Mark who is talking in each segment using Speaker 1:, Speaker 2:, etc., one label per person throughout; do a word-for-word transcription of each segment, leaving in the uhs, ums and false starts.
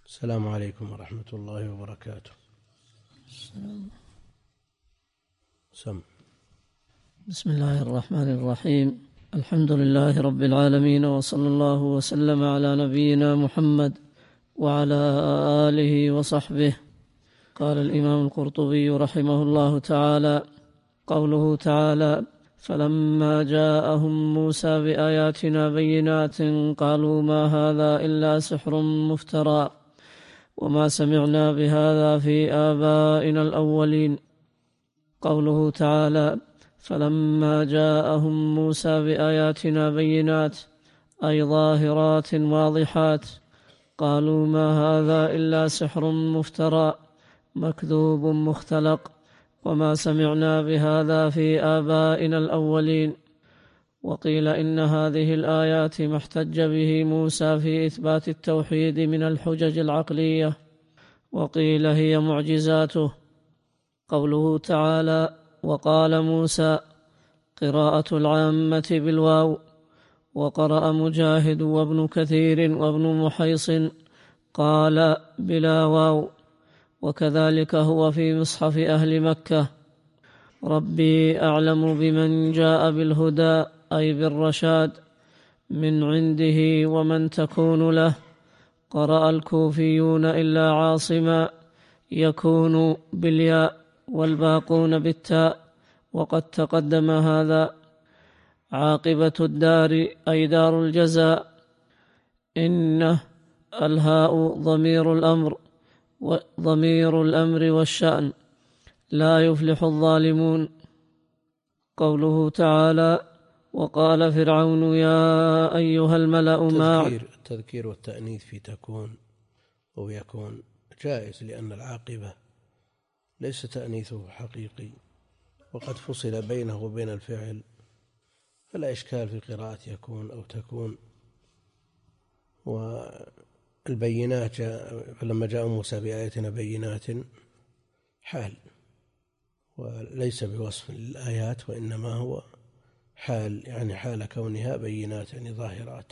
Speaker 1: السلام عليكم ورحمة الله وبركاته.
Speaker 2: السلام.
Speaker 1: سم.
Speaker 2: بسم الله الرحمن الرحيم. الحمد لله رب العالمين، وصلى الله وسلم على نبينا محمد وعلى آله وصحبه. قال الإمام القرطبي رحمه الله تعالى: قوله تعالى: فلما جاءهم موسى بآياتنا بينات قالوا ما هذا إلا سحر مفترى وما سمعنا بهذا في آبائنا الأولين. قوله تعالى: فلما جاءهم موسى بآياتنا بينات أي ظاهرات واضحات قالوا ما هذا إلا سحر مفترى مكذوب مختلق وما سمعنا بهذا في آبائنا الأولين. وقيل إن هذه الآيات ما احتج به موسى في إثبات التوحيد من الحجج العقلية، وقيل هي معجزاته. قوله تعالى: وقال موسى، قراءة العامة بالواو، وقرأ مجاهد وابن كثير وابن محيص قال بلا واو، وكذلك هو في مصحف أهل مكة. ربي أعلم بمن جاء بالهدى أي بالرشاد من عنده ومن تكون له. قرأ الكوفيون إلا عاصما يكون بالياء والباقون بالتاء، وقد تقدم هذا. عاقبة الدار أي دار الجزاء. إنه الهاء ضمير الأمر وضمير الأمر والشأن، لا يفلح الظالمون. قوله تعالى: وقال فرعون يا أيها الملأ ما
Speaker 1: التذكير, التذكير والتأنيث في تكون أو يكون جائز، لأن العاقبة ليس تأنيثه حقيقي، وقد فصل بينه وبين الفعل، فلا إشكال في قراءة يكون أو تكون. والبينات جاء فلما جاء موسى بآياتنا بينات حال، وليس بوصف للآيات، وإنما هو حال، يعني حال كونها بينات يعني ظاهرات.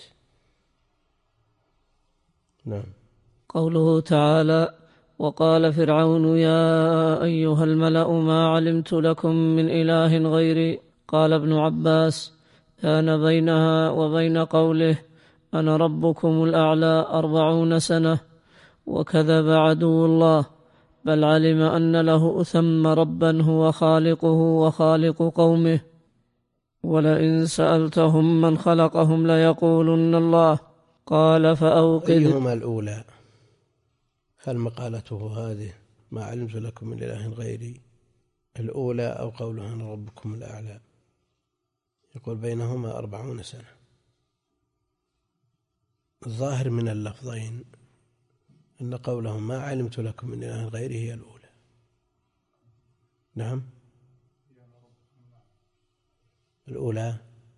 Speaker 1: نعم.
Speaker 2: قوله تعالى: وقال فرعون يا أيها الملأ ما علمت لكم من إله غيري. قال ابن عباس: كان بينها وبين قوله أنا ربكم الأعلى أربعون سنة، وكذب عدو الله، بل علم أن له ثم ربا هو خالقه وخالق قومه، ولئن سألتهم من خلقهم ليقولن الله. قال فأوقد.
Speaker 1: أيهما الأولى؟ هل مقالته هذه ما علمت لكم من إله غيري الأولى، أو قوله أنا ربكم الأعلى؟ يقول بينهما أربعون سنة. الظاهر من اللفظين أن قولهم ما علمت لكم من إله غيري هي الأولى. نعم، الأولى.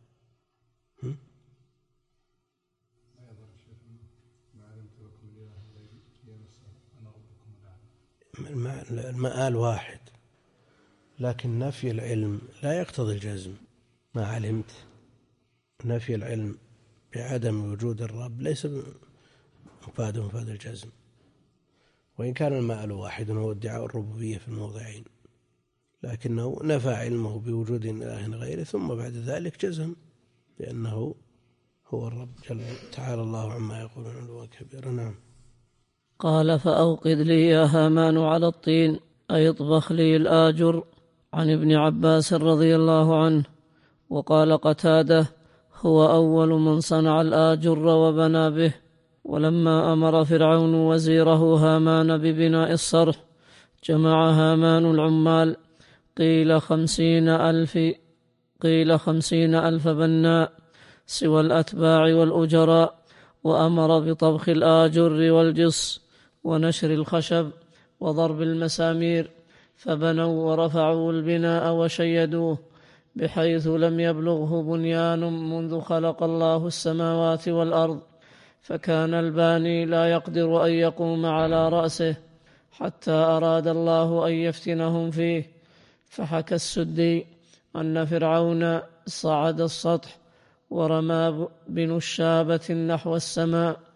Speaker 1: المآل واحد، لكن نفي العلم لا يقتضي الجزم. ما علمت، نفي العلم بعدم وجود الرب ليس مفاد مفاد الجزم، وإن كان المآل واحد وهو ادعاء الربوبية في الموضعين، لكنه نفى علمه بوجود إله غيره، ثم بعد ذلك جزم بأنه هو الرب جل تعالى الله عما يقولون علوا كبيرا. نعم.
Speaker 2: قال فأوقد لي يا هامان على الطين أي اطبخ لي الآجر. عن ابن عباس رضي الله عنه. وقال قتادة: هو أول من صنع الآجر وبنى به. ولما أمر فرعون وزيره هامان ببناء الصرح جمع هامان العمال، قيل خمسين ألف قيل خمسين ألف بناء سوى الأتباع والأجراء، وأمر بطبخ الآجر والجص ونشر الخشب وضرب المسامير، فبنوا ورفعوا البناء وشيدوه بحيث لم يبلغه بنيان منذ خلق الله السماوات والأرض، فكان الباني لا يقدر أن يقوم على رأسه حتى أراد الله أن يفتنهم فيه. فحكى السدي أن فرعون صعد السطح ورمى بنشابة نحو السماء،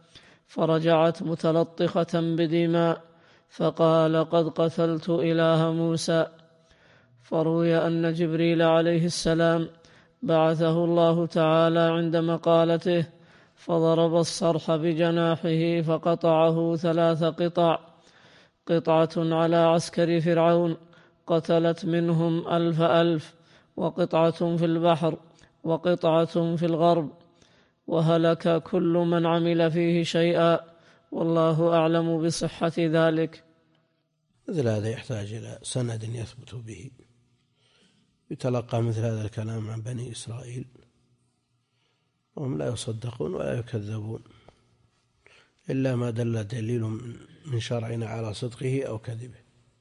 Speaker 2: فرجعت متلطخة بدماء، فقال: قد قتلت إله موسى. فروي أن جبريل عليه السلام بعثه الله تعالى عند مقالته، فضرب الصرح بجناحه فقطعه ثلاث قطع، قطعة على عسكر فرعون قتلت منهم ألف ألف، وقطعة في البحر، وقطعة في الغرب، وهلك كل من عمل فيه شيئا، والله أعلم بصحة ذلك.
Speaker 1: مثل هذا يحتاج إلى سند يثبت به، يتلقى مثل هذا الكلام عن بني إسرائيل وهم لا يصدقون ولا يكذبون إلا ما دل دليل من شرعنا على صدقه أو كذبه.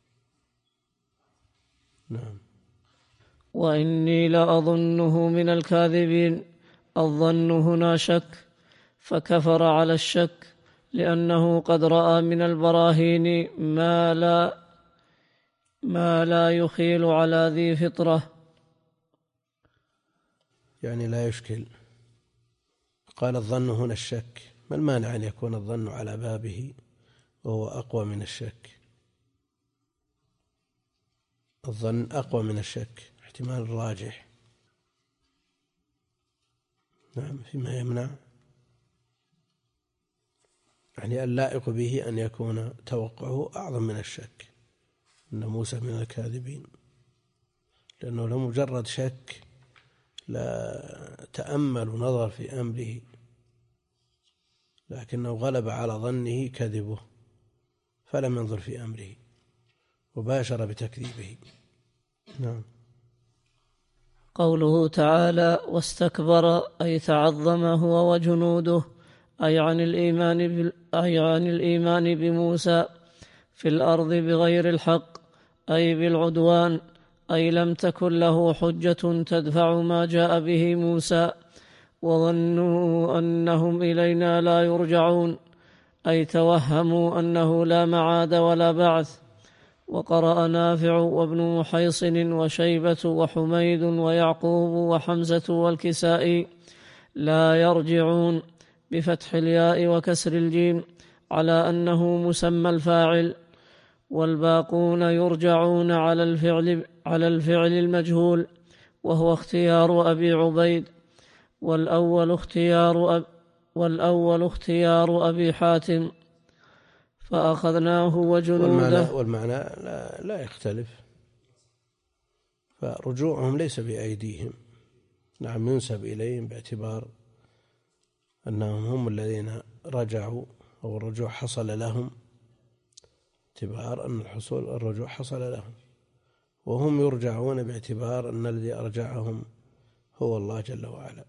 Speaker 1: نعم.
Speaker 2: وإني لأظنه من الكاذبين. الظن هنا شك، فكفر على الشك لأنه قد رأى من البراهين ما لا ما لا يخيل على ذي فطرة،
Speaker 1: يعني لا يشكل. قال الظن هنا الشك، ما المانع أن يكون الظن على بابه وهو أقوى من الشك؟ الظن أقوى من الشك، احتمال راجح. نعم. فيما يمنع يعني اللائق به أن يكون توقعه أعظم من الشك أن موسى من الكاذبين، لأنه لمجرد شك لا تأمل ونظر في أمره، لكنه غلب على ظنه كذبه فلم ينظر في أمره وباشر بتكذيبه. نعم.
Speaker 2: قوله تعالى: واستكبر أي تعظم هو وجنوده، أي عن الإيمان بال... أي عن الإيمان بموسى في الأرض بغير الحق، أي بالعدوان، أي لم تكن له حجة تدفع ما جاء به موسى، وظنوا أنهم إلينا لا يرجعون، أي توهموا أنه لا معاد ولا بعث. وقرأ نافع وابن محيصن وشيبة وحميد ويعقوب وحمزة والكسائي لا يرجعون بفتح الياء وكسر الجيم على أنه مسمى الفاعل، والباقون يرجعون على الفعل على الفعل المجهول، وهو اختيار أبي عبيد، والأول اختيار أب والأول اختيار أبي حاتم. فأخذناه وجنوده.
Speaker 1: والمعنى, والمعنى لا, لا يختلف، فرجوعهم ليس بأيديهم. نعم، ينسب إليهم باعتبار أنهم هم الذين رجعوا أو الرجوع حصل لهم، باعتبار أن الحصول الرجوع حصل لهم، وهم يرجعون باعتبار أن الذي أرجعهم هو الله جل وعلا.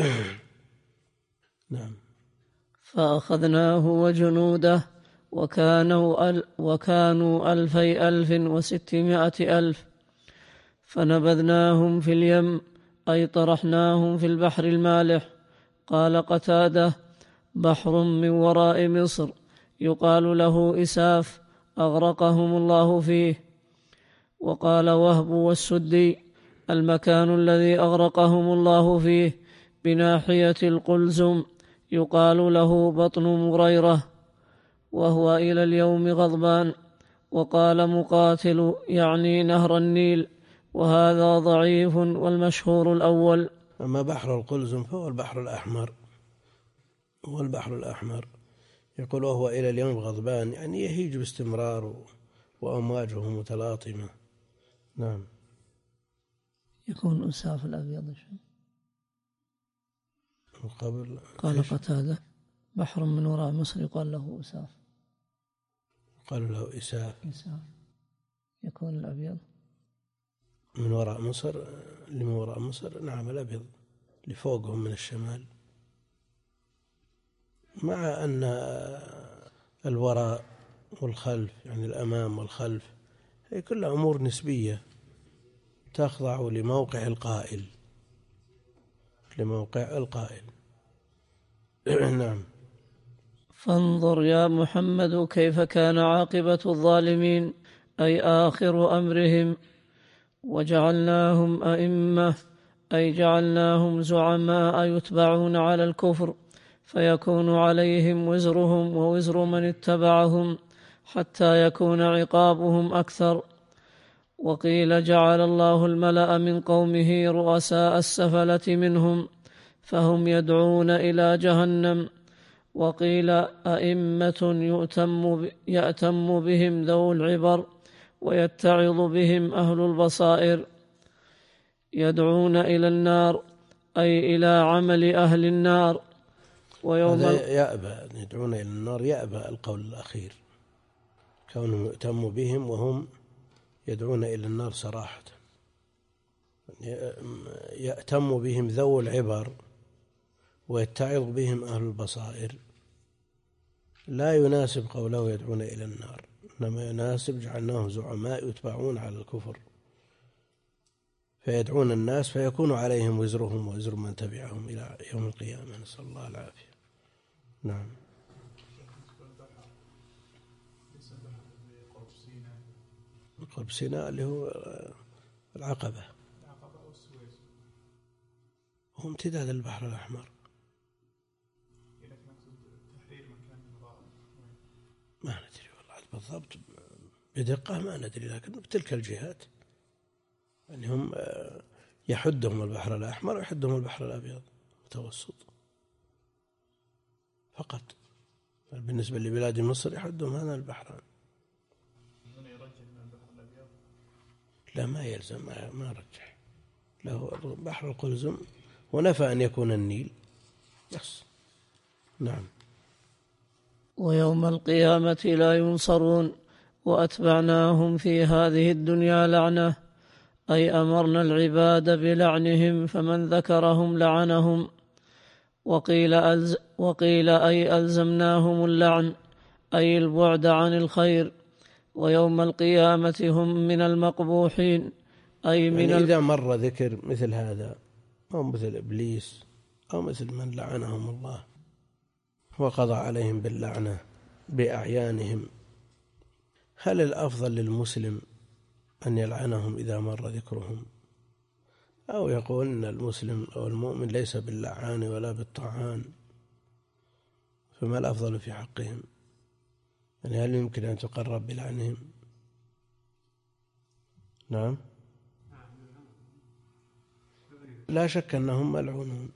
Speaker 1: نعم.
Speaker 2: فأخذناه وجنوده وكانوا, أل وكانوا ألفي ألف وستمائة ألف، فنبذناهم في اليم، أي طرحناهم في البحر المالح. قال قتادة: بحر من وراء مصر يقال له إساف، أغرقهم الله فيه. وقال وهب والسدي: المكان الذي أغرقهم الله فيه بناحية القلزم يقال له بطن مريرة، وهو إلى اليوم غضبان. وقال مقاتل: يعني نهر النيل، وهذا ضعيف، والمشهور الأول.
Speaker 1: أما بحر القلزم فهو البحر الأحمر، هو البحر الأحمر. يقول وهو إلى اليوم غضبان، يعني يهيج باستمرار وأمواجه متلاطمة. نعم.
Speaker 2: يكون أساف الأبيض
Speaker 1: قبل.
Speaker 2: قال قتادة: بحر من وراء مصر يقال له أساف.
Speaker 1: قالوا له إساف.
Speaker 2: إساف يكون الأبيض
Speaker 1: من وراء مصر. اللي من وراء مصر نعم الأبيض اللي فوقهم من الشمال، مع أن الوراء والخلف يعني الأمام والخلف هي كلها أمور نسبية تخضع لموقع القائل لموقع القائل. نعم.
Speaker 2: فانظر يا محمد كيف كان عاقبة الظالمين، أي آخر أمرهم. وجعلناهم أئمة، أي جعلناهم زعماء يتبعون على الكفر، فيكون عليهم وزرهم ووزر من اتبعهم حتى يكون عقابهم أكثر. وقيل جعل الله الملأ من قومه رؤساء السفلة منهم فهم يدعون إلى جهنم. وقيل أئمة يؤتم يأتم بهم ذو العبر ويتعظ بهم أهل البصائر يدعون إلى النار أي إلى عمل أهل النار.
Speaker 1: ويوم يأبى يدعون إلى النار، يأبى القول الأخير كونهم يؤتم بهم وهم يدعون إلى النار صراحة. يأتم بهم ذو العبر ويتعظ بهم أهل البصائر لا يناسب قوله يدعون إلى النار، إنما يناسب جعلناهم زعماء يتبعون على الكفر فيدعون الناس فيكون عليهم وزرهم ووزر من تبعهم إلى يوم القيامة، نسأل الله العافية. نعم. قرب سيناء اللي هو العقبة، هو امتداد البحر الأحمر. ما ندري والله بالضبط بدقة، ما ندري، لكن بتلك الجهات يعني هم يحدهم البحر الأحمر ويحدهم البحر الأبيض المتوسط فقط. بالنسبة لبلاد مصر يحدهم هذا البحران. لا ما يلزم، ما رجح له بحر القلزم ونفى أن يكون النيل بس. نعم.
Speaker 2: ويوم القيامة لا ينصرون وأتبعناهم في هذه الدنيا لعنة أي أمرنا العباد بلعنهم فمن ذكرهم لعنهم. وقيل, ألز وقيل أي ألزمناهم اللعن أي البعد عن الخير. ويوم القيامة هم من المقبوحين أي من
Speaker 1: يعني إذا مر ذكر مثل هذا أو مثل إبليس أو مثل من لعنهم الله وقضى عليهم باللعنة بأعيانهم، هل الأفضل للمسلم أن يلعنهم إذا مر ذكرهم، أو يقول أن المسلم أو المؤمن ليس باللعان ولا بالطعان، فما الأفضل في حقهم؟ يعني هل يمكن أن تقرب بلعنهم؟ نعم لا شك أنهم ملعونون،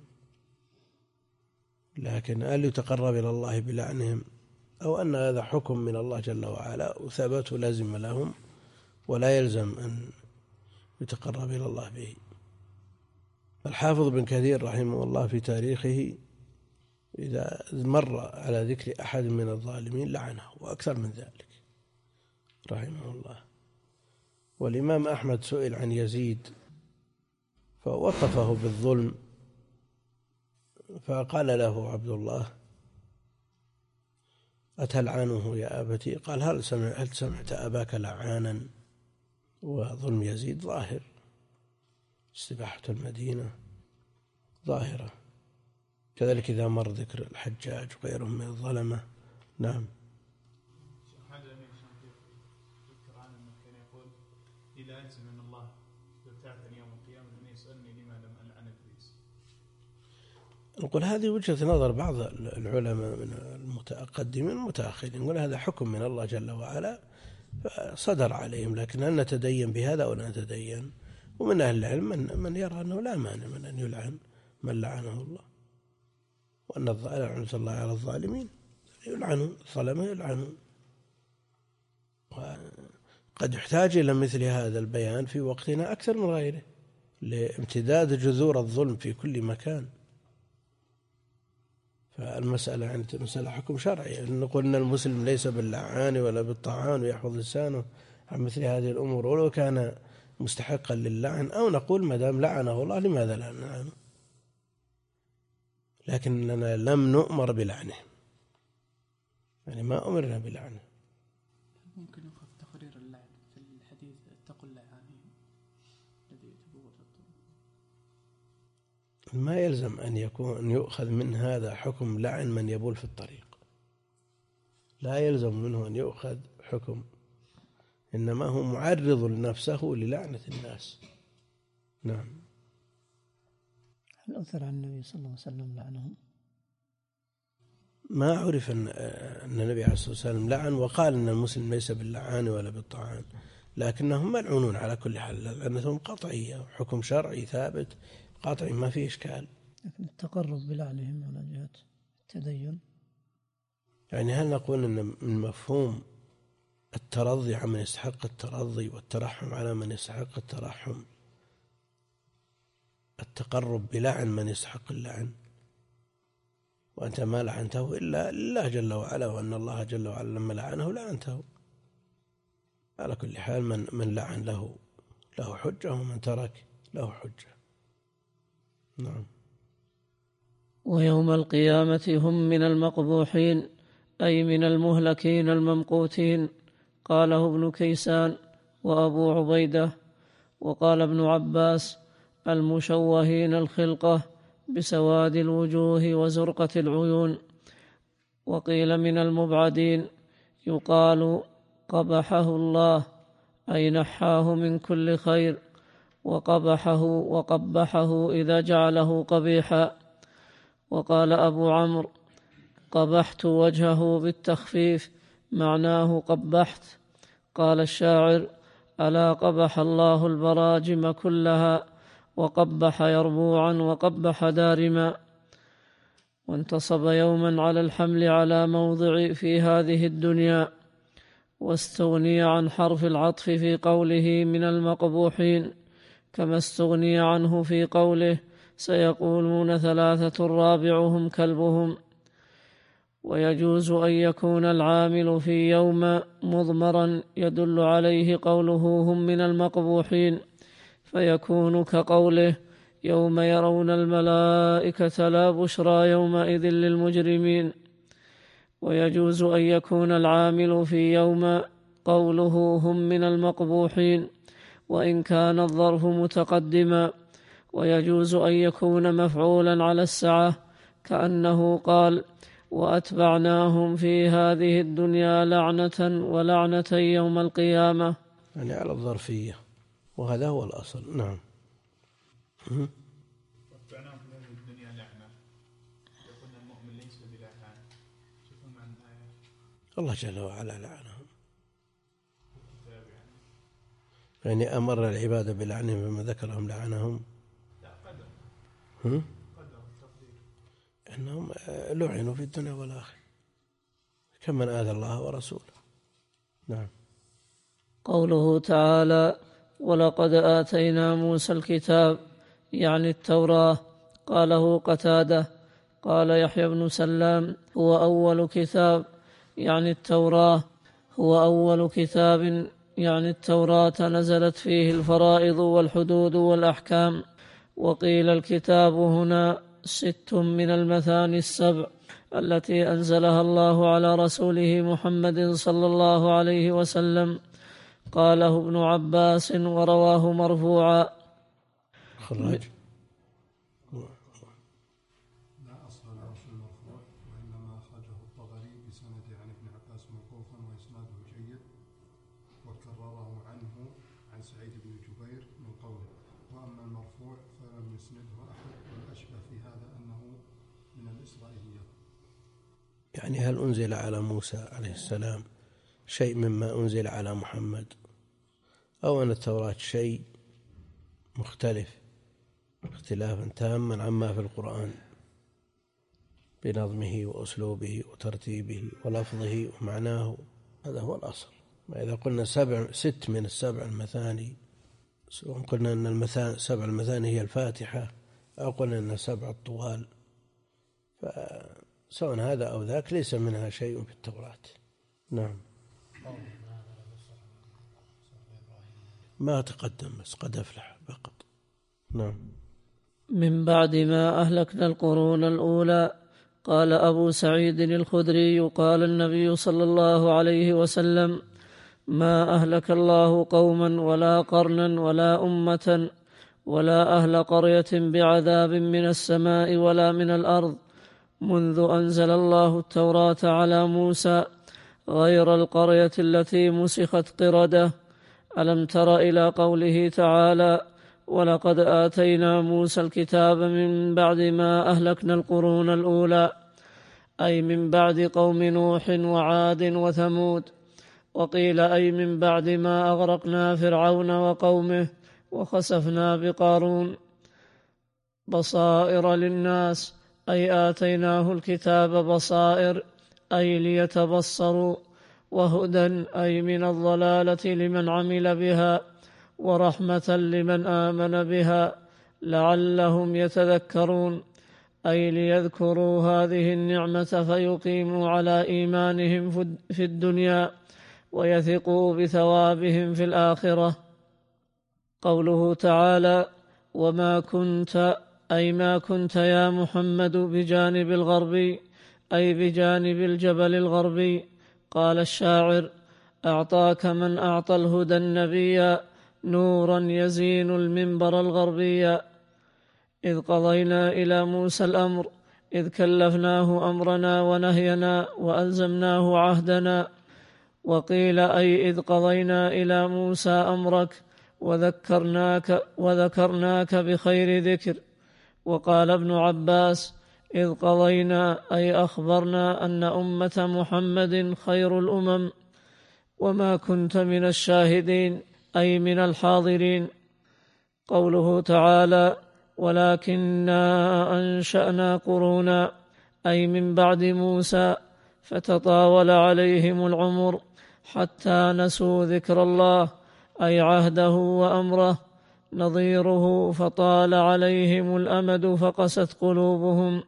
Speaker 1: لكن هل يتقرب إلى الله بلعنهم أو أن هذا حكم من الله جل وعلا وثبته لازم لهم ولا يلزم أن يتقرب إلى الله به؟ الحافظ بن كثير رحمه الله في تاريخه إذا مر على ذكر أحد من الظالمين لعنه وأكثر من ذلك رحمه الله. والإمام أحمد سئل عن يزيد فوصفه بالظلم فقال له عبد الله أتلعنه يا أبتي؟ قال هل سمع هل سمعت أباك لعانا؟ وظلم يزيد ظاهر، استباحة المدينة ظاهرة، كذلك إذا مر ذكر الحجاج وغيرهم من الظلمة. نعم. نقول هذه وجهة نظر بعض العلماء من المتقدمين والمتأخرين، نقول هذا حكم من الله جل وعلا صدر عليهم، لكن هل نتدين بهذا أو لا نتدين؟ ومن أهل العلم من, من يرى أنه لا مانع من أن يلعن من لعنه الله، وأن لعنة الله على الظالمين يلعنون، الظلمة يلعنون. وقد يحتاج إلى مثل هذا البيان في وقتنا أكثر من غيره لامتداد جذور الظلم في كل مكان. فالمسألة عند مسألة حكم شرعي، نقول أن المسلم ليس باللعان ولا بالطعان ويحفظ لسانه عن مثل هذه الأمور ولو كان مستحقا للعن، أو نقول ما دام لعنه الله لماذا لا نلعنه، لكننا لم نؤمر بلعنه، يعني ما أمرنا بلعنه.
Speaker 3: ممكن يؤخذ تقرير اللعن في الحديث اتقوا اللعانين الذي يتبوأ
Speaker 1: ما يلزم أن يكون أن يؤخذ من هذا حكم لعن من يبول في الطريق، لا يلزم منه أن يؤخذ حكم، إنما هو معرض لنفسه للعنة الناس. نعم.
Speaker 2: هل أثر عن النبي صلى الله عليه وسلم لعنهم؟
Speaker 1: ما عرف أن النبي عليه الصلاة والسلام لعن وقال أن المسلم ليس باللعان ولا بالطعان، لكنهم ملعونون على كل حال لأنهم قطعية، حكم شرعي ثابت قطعي ما فيه إشكال.
Speaker 2: لكن التقرب بلعنهم على جهة التدين،
Speaker 1: يعني هل نقول أن من مفهوم الترضي عن من يستحق الترضي والترحم على من يستحق الترحم التقرب بلعن من يستحق اللعن، وأنت ما لعنته إلا لله جل وعلا، وأن الله جل وعلا لما لعنه لعنته. على كل حال من من لعن له له حجة ومن ترك له حجة. نعم.
Speaker 2: ويوم القيامة هم من المقبوحين أي من المهلكين الممقوتين، قاله ابن كيسان وأبو عبيدة. وقال ابن عباس المشوهين الخلقة بسواد الوجوه وزرقة العيون. وقيل من المبعدين يقال قبحه الله أي نحاه من كل خير، وقبحه وقبحه إذا جعله قبيحا. وقال أبو عمرو قبحت وجهه بالتخفيف معناه قبحت. قال الشاعر ألا قبح الله البراجم كلها وقبح يربوعا وقبح دارما. وانتصب يوما على الحمل على موضع في هذه الدنيا، واستغني عن حرف العطف في قوله من المقبوحين كما استغني عنه في قوله سيقولون ثلاثة رابعهم كلبهم. ويجوز أن يكون العامل في يوم مضمرا يدل عليه قوله هم من المقبوحين، فيكون كقوله يوم يرون الملائكة لا بشرى يومئذ للمجرمين. ويجوز أن يكون العامل في يوم قوله هم من المقبوحين وإن كان الظرف متقدما. ويجوز أن يكون مفعولا على السعة كأنه قال وأتبعناهم في هذه الدنيا لعنة ولعنة يوم القيامة،
Speaker 1: يعني على الظرفية، وهذا هو الأصل. نعم.
Speaker 4: وأتبعناهم في هذه الدنيا لعنة، يقول المؤمن ليس بلعان. شوفوا معنى الآية.
Speaker 1: الله جل وعلا لعنهم، يعني أمر العباد بلعنهم بما ذكرهم لعنهم.
Speaker 4: لا قدر.
Speaker 1: هم؟
Speaker 4: قدر التقدير.
Speaker 1: أنهم لعنوا في الدنيا والآخرة كمن آذى الله ورسوله. نعم.
Speaker 2: قوله تعالى ولقد آتينا موسى الكتاب يعني التوراة، قاله قتادة. قال يحيى بن سلام هو أول كتاب يعني التوراة، هو أول كتاب يعني التوراة نزلت فيه الفرائض والحدود والأحكام. وقيل الكتاب هنا ست من المثاني السبع التي أنزلها الله على رسوله محمد صلى الله عليه وسلم. قاله ابن عباس ورواه مرفوعا.
Speaker 1: خراج
Speaker 5: لا أصل له في المرفوع، وإنما أخرجه الطبري بسند عن ابن عباس موقوفا وإسناده جيد، وكرره عنه عن سعيد بن جبير من قوله. وأما المرفوع فلم يسنده أحد، والأشبه في هذا أنه من الإسرائيليات.
Speaker 1: يعني هل أنزل على موسى عليه السلام شيء مما أنزل على محمد، أو أن التوراة شيء مختلف اختلافا تاما عما في القرآن بنظمه وأسلوبه وترتيبه ولفظه ومعناه؟ هذا هو الأصل. إذا قلنا سبع ست من السبع المثاني، سواء قلنا أن المثاني سبع المثاني هي الفاتحة أو قلنا أن سبع الطوال، فسواء هذا أو ذاك ليس منها شيء في التوراة. نعم. ما تقدم بس قد أفلح فقط. نعم.
Speaker 2: من بعد ما أهلكنا القرون الأولى. قال أبو سعيد الخدري قال النبي صلى الله عليه وسلم ما أهلك الله قوما ولا قرنا ولا أمة ولا أهل قرية بعذاب من السماء ولا من الأرض منذ أنزل الله التوراة على موسى غير القرية التي مسخت قردة. ألم تر إلى قوله تعالى ولقد آتينا موسى الكتاب من بعد ما أهلكنا القرون الأولى، أي من بعد قوم نوح وعاد وثمود، وقيل أي من بعد ما أغرقنا فرعون وقومه وخسفنا بقارون. بصائر للناس أي آتيناه الكتاب بصائر أي ليتبصروا، وهدى أي من الضلالة لمن عمل بها، ورحمة لمن آمن بها لعلهم يتذكرون أي ليذكروا هذه النعمة فيقيموا على إيمانهم في الدنيا ويثقوا بثوابهم في الآخرة. قوله تعالى: وما كنت أي ما كنت يا محمد بجانب الغربي أي بجانب الجبل الغربي. قال الشاعر: أعطاك من أعطى الهدى النبي نورا يزين المنبر الغربي. إذ قضينا إلى موسى الأمر إذ كلفناه أمرنا ونهينا وألزمناه عهدنا. وقيل أي إذ قضينا إلى موسى أمرك وذكرناك, وذكرناك بخير ذكر. وقال ابن عباس: إذ قضينا أي أخبرنا أن أمة محمد خير الأمم، وما كنت من الشاهدين أي من الحاضرين. قوله تعالى: ولكننا أنشأنا قرونا أي من بعد موسى فتطاول عليهم العمر حتى نسوا ذكر الله أي عهده وأمره، نظيره فطال عليهم الأمد فقست قلوبهم.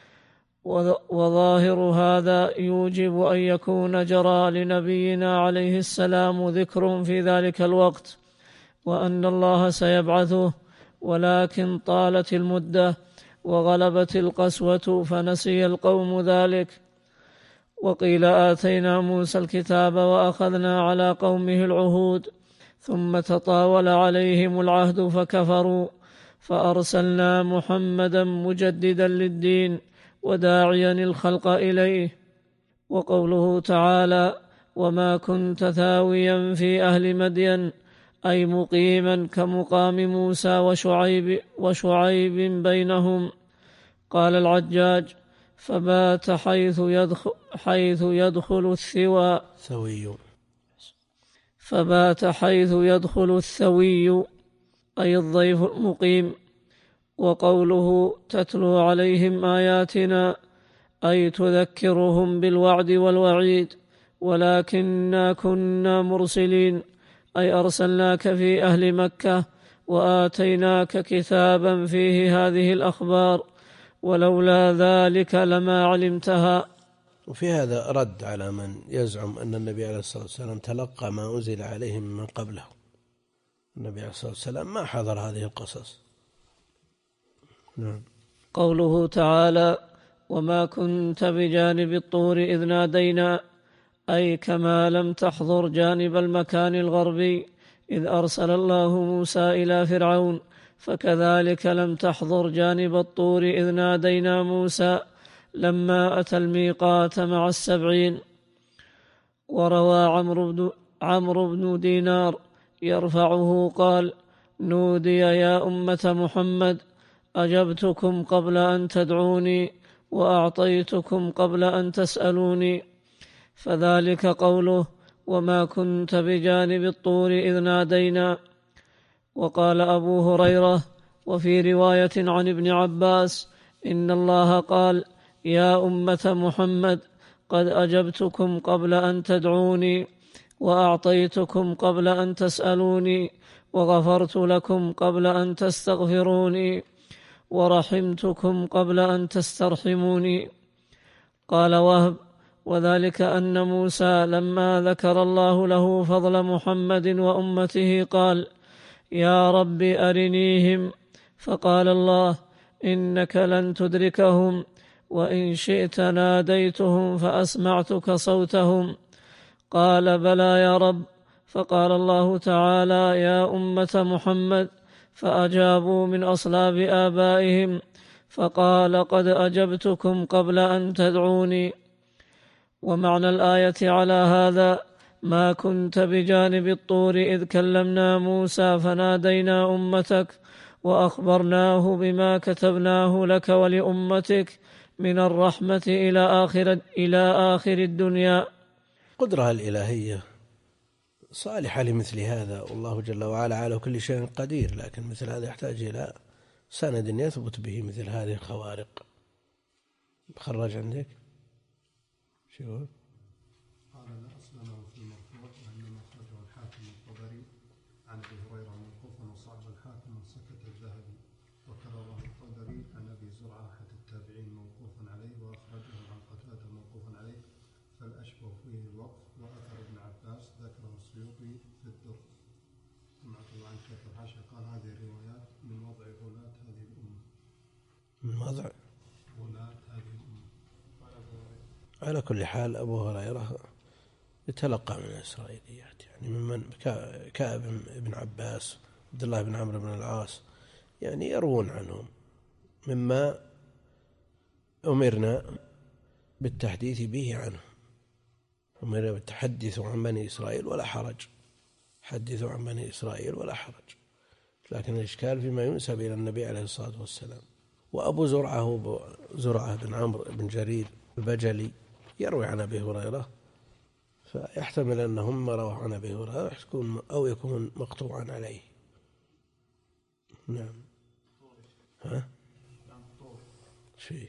Speaker 2: وظاهر هذا يوجب أن يكون جرى لنبينا عليه السلام ذكر في ذلك الوقت، وأن الله سيبعثه، ولكن طالت المدة وغلبت القسوة فنسي القوم ذلك. وقيل آتينا موسى الكتاب وأخذنا على قومه العهود ثم تطاول عليهم العهد فكفروا، فأرسلنا محمدا مجددا للدين وداعيا الخلق إليه. وقوله تعالى: وما كنت ثاويا في أهل مدين أي مقيما كمقام موسى وشعيب, وشعيب بينهم. قال العجاج: فبات حيث يدخل, حيث يدخل الثوى
Speaker 1: ثوي
Speaker 2: فبات حيث يدخل الثوي أي الضيف المقيم. وقوله: تتلو عليهم آياتنا أي تذكرهم بالوعد والوعيد. ولكننا كنا مرسلين أي أرسلناك في أهل مكة وآتيناك كتابا فيه هذه الأخبار، ولولا ذلك لما علمتها.
Speaker 1: وفي هذا رد على من يزعم أن النبي عليه الصلاة والسلام تلقى ما أنزل عليه من قبله. النبي عليه الصلاة والسلام ما حضر هذه القصص. نعم.
Speaker 2: قوله تعالى: وما كنت بجانب الطور إذ نادينا أي كما لم تحضر جانب المكان الغربي إذ أرسل الله موسى إلى فرعون، فكذلك لم تحضر جانب الطور إذ نادينا موسى لما أتى الميقات مع السبعين. وروى عمرو بن, عمرو بن دينار يرفعه قال: نودي يا أمة محمد أجبتكم قبل أن تدعوني وأعطيتكم قبل أن تسألوني، فذلك قوله: وما كنت بجانب الطور إذ نادينا. وقال أبو هريرة وفي رواية عن ابن عباس: إن الله قال: يا أمة محمد قد أجبتكم قبل أن تدعوني وأعطيتكم قبل أن تسألوني وغفرت لكم قبل أن تستغفروني ورحمتكم قبل أن تسترحموني. قال وهب: وذلك أن موسى لما ذكر الله له فضل محمد وأمته قال: يا رب أرنيهم، فقال الله: إنك لن تدركهم، وإن شئت ناديتهم فأسمعتك صوتهم. قال: بلى يا رب. فقال الله تعالى: يا أمة محمد، فأجابوا من أصلاب آبائهم، فقال: قد أجبتكم قبل أن تدعوني. ومعنى الآية على هذا: ما كنت بجانب الطور إذ كلمنا موسى فنادينا أمتك وأخبرناه بما كتبناه لك ولأمتك من الرحمة إلى آخر إلى آخر الدنيا.
Speaker 1: قدرة الإلهية صالحة لمثل هذا، والله جل وعلا على كل شيء قدير، لكن مثل هذا يحتاج إلى سند يثبت به مثل هذه الخوارق. خرج عندك شو
Speaker 5: قال لا أصل له في المرفوع وإنما أخرجه الحاكم الطبري عن أبي هريرة موقوفا وصعب الحاكم وسكت الذهبي، وكرره الطبري عن أبي زرعة أحد التابعين موقوفا عليه، وأخرجه عن قتادة موقوفا عليه، فالأشبه فيه الوقف. وأثر ابن عباس ذكره السيوطي في الدر. ثم عن شيخ الحاشية قال هذه الروايات من وضع غلاة هذه الأمة.
Speaker 1: من وضع
Speaker 5: غلاة هذه الأمة.
Speaker 1: على كل حال أبو هريرة يتلقى من الإسرائيليات، يعني ممن كعب بن عباس، عبد الله بن عمرو بن العاص، يعني يروون عنهم مما أمرنا بالتحديث به عنه. أمرنا بالتحدث عن بني إسرائيل ولا حرج، حدثوا عن بني إسرائيل ولا حرج، لكن الإشكال فيما ينسب إلى النبي عليه الصلاة والسلام. وأبو زرعة هو زرعة بن عمرو بن جرير البجلي يروي عن أبي هريرة، فيحتمل أنهم رووا عن أبي هريرة أو يكون مقطوعا عليه. نعم. ها؟ شيء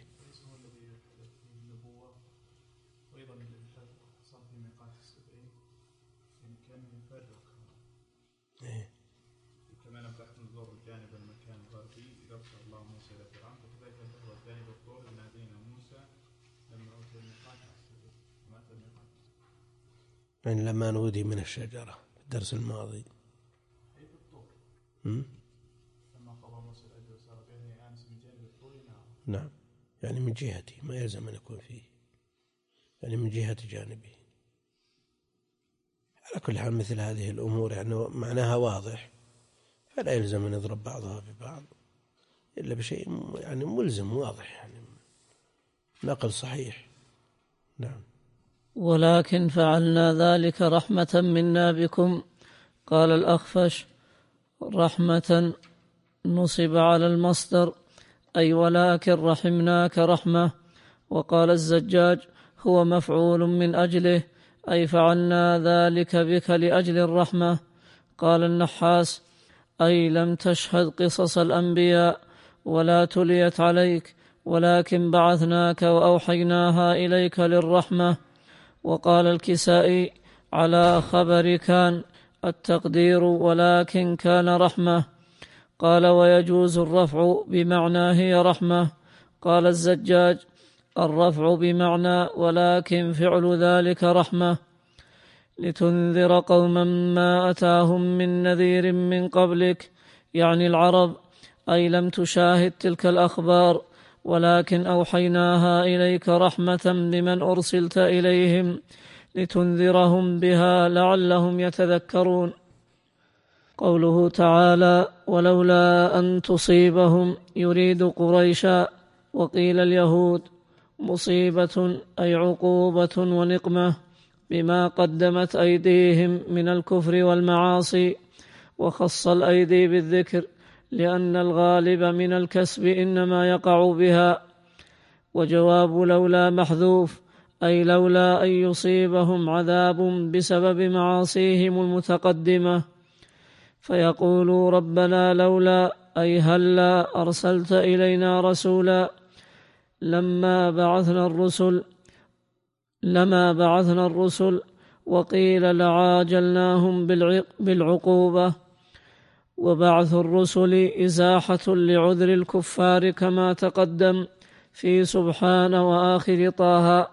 Speaker 4: كما نبحث نزور الجانب المكان الغربي إذا أرسل الله موسى إلى فرعون، فكذلك هو الجانب الطور نادينا موسى لما أوتي الميقات على السبيل ما أتى الميقات،
Speaker 1: يعني لما نودي من الشجرة في الدرس الماضي
Speaker 4: أي في الطور لما قضى موسى الأجر وسار بينه آنس من جانب الطور نعم.
Speaker 1: نعم، يعني من جهته، ما يلزم أن يكون فيه، يعني من جهة جانبه. على كل حال مثل هذه الأمور يعني معناها واضح، فلا يلزم أن يضرب بعضها ببعض إلا بشيء يعني ملزم واضح، يعني نقل صحيح. نعم.
Speaker 2: ولكن فعلنا ذلك رحمة منا بكم. قال الأخفش: رحمة نصب على المصدر، أي ولكن رحمناك رحمة. وقال الزجاج: هو مفعول من أجله، أي فعلنا ذلك بك لأجل الرحمة. قال النحاس: أي لم تشهد قصص الأنبياء ولا تليت عليك، ولكن بعثناك وأوحيناها إليك للرحمة. وقال الكسائي على خبر كان التقدير ولكن كان رحمة. قال: ويجوز الرفع بمعنى هي رحمة. قال الزجاج: الرفع بمعنى ولكن فعل ذلك رحمة، لتنذر قوما ما أتاهم من نذير من قبلك، يعني العرب، أي لم تشاهد تلك الأخبار، ولكن أوحيناها إليك رحمة لمن أرسلت إليهم لتنذرهم بها لعلهم يتذكرون. قوله تعالى: ولولا أن تصيبهم يريد قريشا، وقيل اليهود، مصيبة أي عقوبة ونقمة بما قدمت أيديهم من الكفر والمعاصي، وخص الأيدي بالذكر لأن الغالب من الكسب إنما يقع بها. وجواب لولا محذوف، أي لولا أن يصيبهم عذاب بسبب معاصيهم المتقدمة، فيقولوا ربنا لولا، أي هلا أرسلت إلينا رسولا لما بعثنا الرسل لما بعثنا الرسل وقيل لعاجلناهم بالعقوبة. وبعث الرسل إزاحة لعذر الكفار كما تقدم في سبحان وآخر طه.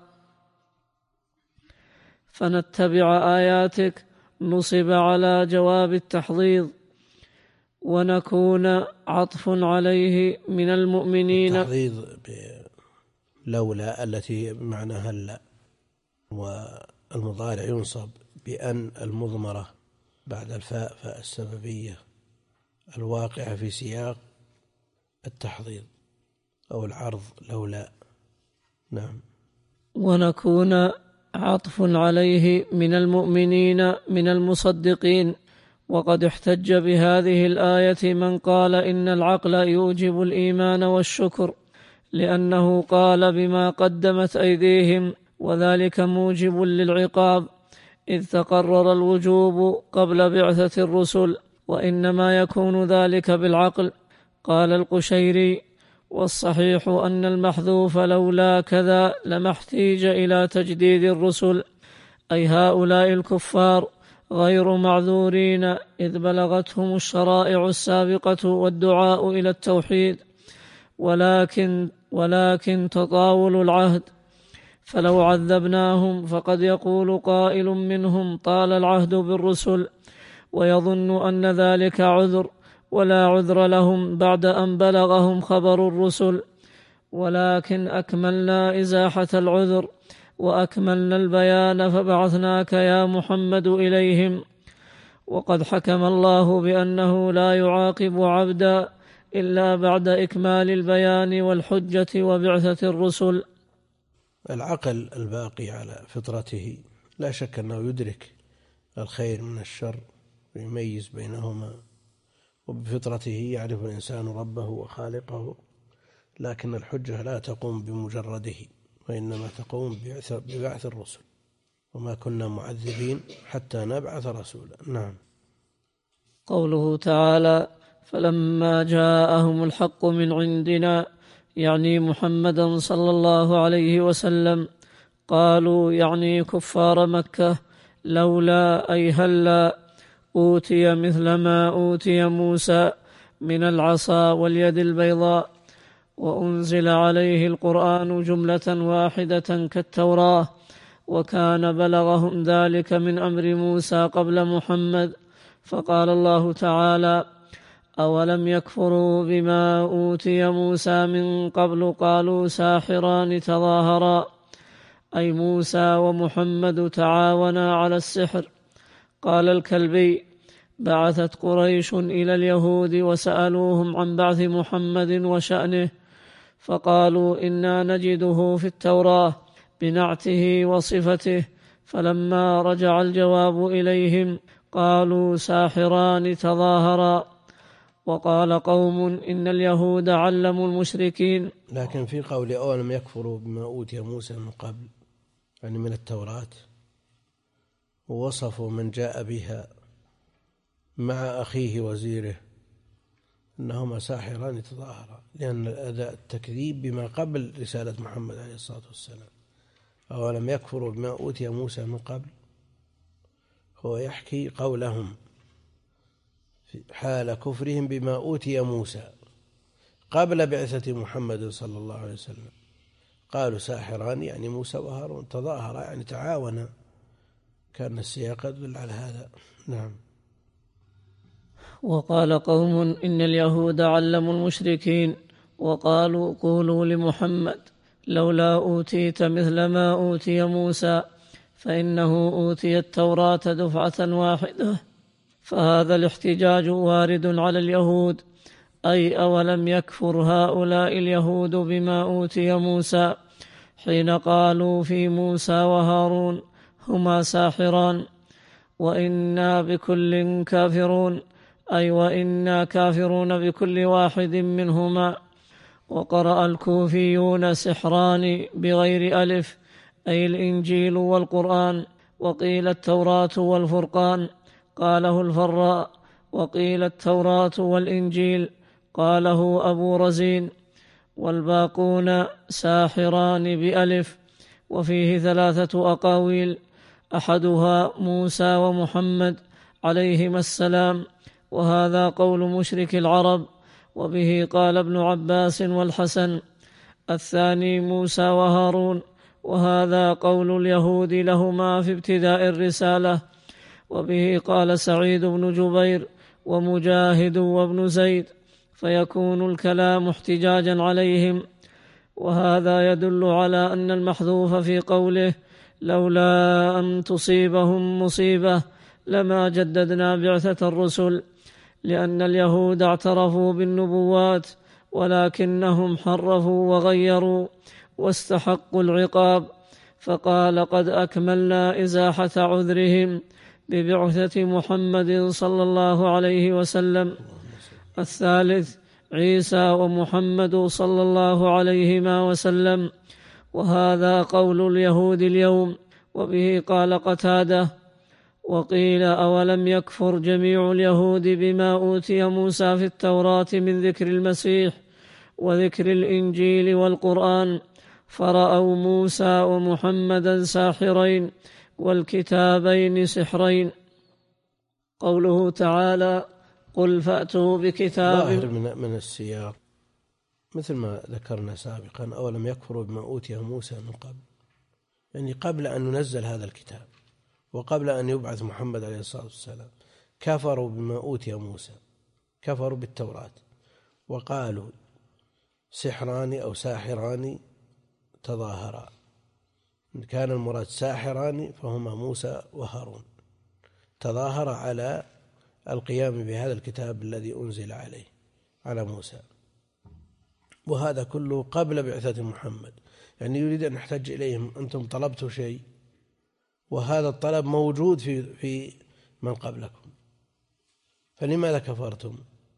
Speaker 2: فنتبع آياتك نصب على جواب التحضيض، ونكون عطف عليه من المؤمنين.
Speaker 1: التحضيض بلولا التي بمعنى هلا، والمضارع ينصب بأن المضمرة بعد الفاء فاء السببية الواقعة في سياق التحضيض أو العرض لولا. نعم.
Speaker 2: ونكون عطف عليه من المؤمنين من المصدقين. وقد احتج بهذه الآية من قال إن العقل يوجب الإيمان والشكر، لأنه قال بما قدمت أيديهم، وذلك موجب للعقاب، إذ تقرر الوجوب قبل بعثة الرسل، وإنما يكون ذلك بالعقل. قال القشيري: والصحيح أن المحذوف لولا كذا لما احتيج إلى تجديد الرسل، أي هؤلاء الكفار غير معذورين، إذ بلغتهم الشرائع السابقة والدعاء إلى التوحيد، ولكن ولكن تطاول العهد. فلو عذبناهم فقد يقول قائل منهم: طال العهد بالرسل، ويظن أن ذلك عذر، ولا عذر لهم بعد أن بلغهم خبر الرسل، ولكن أكملنا إزاحة العذر وأكملنا البيان فبعثناك يا محمد إليهم. وقد حكم الله بأنه لا يعاقب عبدا إلا بعد إكمال البيان والحجة وبعثة الرسل.
Speaker 1: العقل الباقي على فطرته لا شك أنه يدرك الخير من الشر ويميز بينهما، وبفطرته يعرف الإنسان ربه وخالقه، لكن الحجة لا تقوم بمجرده، وإنما تقوم ببعث الرسل، وما كنا معذبين حتى نبعث رسولا. نعم.
Speaker 2: قوله تعالى: فلما جاءهم الحق من عندنا، يعني محمدا صلى الله عليه وسلم، قالوا يعني كفار مكة: لولا أي هلا أوتي مثل ما أوتي موسى من العصا واليد البيضاء، وأنزل عليه القرآن جملة واحدة كالتوراة، وكان بلغهم ذلك من أمر موسى قبل محمد. فقال الله تعالى: أولم يكفروا بما أوتي موسى من قبل قالوا ساحران تظاهرا، أي موسى ومحمد تعاونا على السحر. قال الكلبي: بعثت قريش إلى اليهود وسألوهم عن بعث محمد وشأنه، فقالوا إنا نجده في التوراة بنعته وصفته، فلما رجع الجواب إليهم قالوا ساحران تظاهرا. وقال قوم إن اليهود علموا المشركين.
Speaker 1: لكن في قول أولم يكفروا بما أوتي موسى من قبل، يعني من التوراة، ووصفوا من جاء بها مع أخيه وزيره أنهما ساحران تظاهرا، لأن الأداء التكذيب بما قبل رسالة محمد عليه الصلاة والسلام. أولم يكفروا بما أوتي موسى من قبل، هو يحكي قولهم حال كفرهم بما أوتي موسى قبل بعثة محمد صلى الله عليه وسلم. قالوا ساحران يعني موسى وهارون، تظاهرا يعني تعاونا، كان السياق يدل على هذا. نعم.
Speaker 2: وقال قوم إن اليهود علموا المشركين، وقالوا قولوا لمحمد لولا أوتيت مثل ما أوتي موسى، فإنه أوتي التوراة دفعة واحدة. فهذا الاحتجاج وارد على اليهود، أي أولم يكفر هؤلاء اليهود بما أوتي موسى حين قالوا في موسى وهارون هما ساحران، وإنا بكل كافرون، أي وإنا كافرون بكل واحد منهما. وقرأ الكوفيون سحران بغير ألف، أي الإنجيل والقرآن، وقيل التوراة والفرقان، قاله الفراء، وقيل التوراة والإنجيل، قاله أبو رزين، والباقون ساحران بألف. وفيه ثلاثة أقاويل، أحدها موسى ومحمد عليهما السلام، وهذا قول مشرك العرب، وبه قال ابن عباس والحسن. الثاني موسى وهارون، وهذا قول اليهود لهما في ابتداء الرسالة، وبه قال سعيد بن جبير ومجاهد وابن زيد، فيكون الكلام احتجاجا عليهم. وهذا يدل على أن المحذوف في قوله لولا أن تصيبهم مصيبة لما جددنا بعثة الرسل، لأن اليهود اعترفوا بالنبوات ولكنهم حرفوا وغيروا واستحقوا العقاب، فقال قد أكملنا إزاحة عذرهم ببعثة محمد صلى الله عليه وسلم. الثالث عيسى ومحمد صلى الله عليهما وسلم، وهذا قول اليهود اليوم. وبه قال قتادة: وقيل أولم يكفر جميع اليهود بما أوتي موسى في التوراة من ذكر المسيح وذكر الإنجيل والقرآن، فرأوا موسى ومحمدا ساحرين والكتابين سحرين. قوله تعالى: قل فأتوا بكتاب.
Speaker 1: ظاهر من, من السياق مثل ما ذكرنا سابقا: أولم يكفروا بما أوتي موسى من قبل، يعني قبل أن ننزل هذا الكتاب وقبل أن يبعث محمد عليه الصلاة والسلام كفروا بما أوتي موسى، كفروا بالتوراة وقالوا سحران أو ساحران تظاهرا. كان المراد ساحران فهما موسى وهارون، تظاهر على القيام بهذا الكتاب الذي أنزل عليه على موسى، وهذا كله قبل بعثة محمد. يعني يريد أن يحتج إليهم: أنتم طلبتوا شيء وهذا الطلب موجود في في من قبلكم، فلماذا كفرتم؟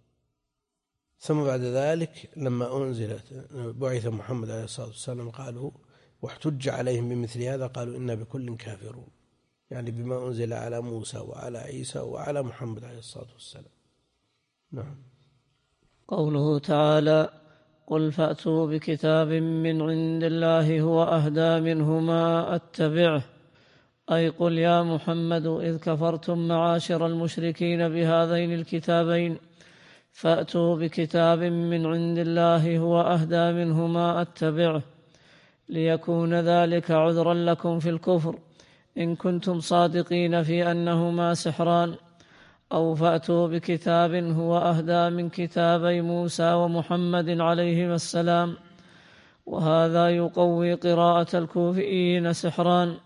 Speaker 1: ثم بعد ذلك لما أنزلت بعث محمد عليه الصلاة والسلام قالوا واحتج عليهم بمثل هذا، قالوا إنا بكل كافرون، يعني بما أنزل على موسى وعلى عيسى وعلى محمد عليه الصلاة والسلام. نعم.
Speaker 2: قوله تعالى: قل فأتوا بكتاب من عند الله هو أهدى منهما أتبعه، أي قل يا محمد إذ كفرتم معاشر المشركين بهذين الكتابين، فأتوا بكتاب من عند الله هو أهدى منهما أتبعه، ليكون ذلك عذرا لكم في الكفر إن كنتم صادقين في أنهما سحران. أو فأتوا بكتاب هو أهدى من كتابي موسى ومحمد عليهما السلام. وهذا يقوي قراءة الكوفيين سحران.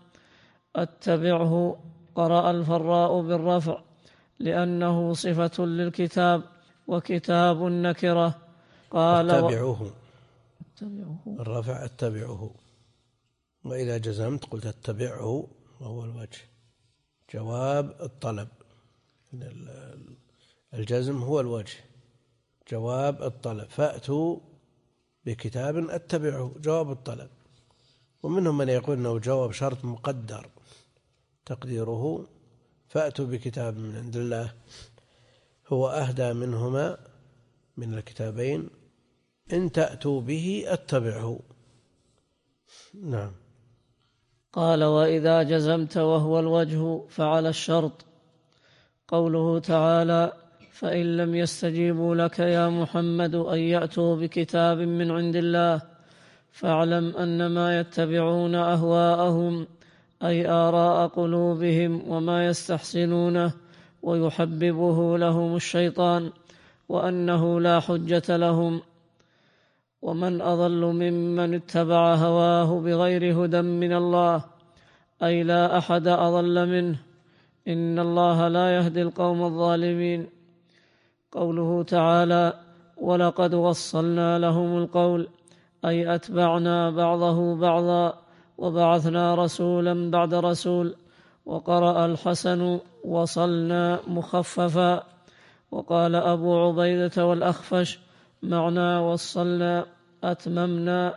Speaker 2: أتبعه قرأ الفراء بالرفع لأنه صفة للكتاب، وكتاب النكرة. قال
Speaker 1: أتبعه
Speaker 2: و...
Speaker 1: الرفع أتبعه، وإذا جزمت قلت أتبعه وهو الوجه، جواب الطلب. الجزم هو الوجه، جواب الطلب. فأتوا بكتاب أتبعه جواب الطلب. ومنهم من يقول أنه جواب شرط مقدر تقديره فأتوا بكتاب من عند الله هو أهدى منهما من الكتابين إن تأتوا به أتبعه. نعم.
Speaker 2: قال: وإذا جزمت وهو الوجه فعلى الشرط. قوله تعالى: فإن لم يستجيبوا لك يا محمد أن يأتوا بكتاب من عند الله فاعلم أنما يتبعون أهواءهم، أي آراء قلوبهم وما يستحسنونه ويحببه لهم الشيطان، وأنه لا حجة لهم. ومن أضل ممن اتبع هواه بغير هدى من الله، أي لا أحد أضل منه، إن الله لا يهدي القوم الظالمين. قوله تعالى: ولقد وصلنا لهم القول، أي أتبعنا بعضه بعضا وبعثنا رسولا بعد رسول. وقرأ الحسن: وصلنا مخففا. وقال أبو عبيدة والأخفش: معنى وصلنا أتممنا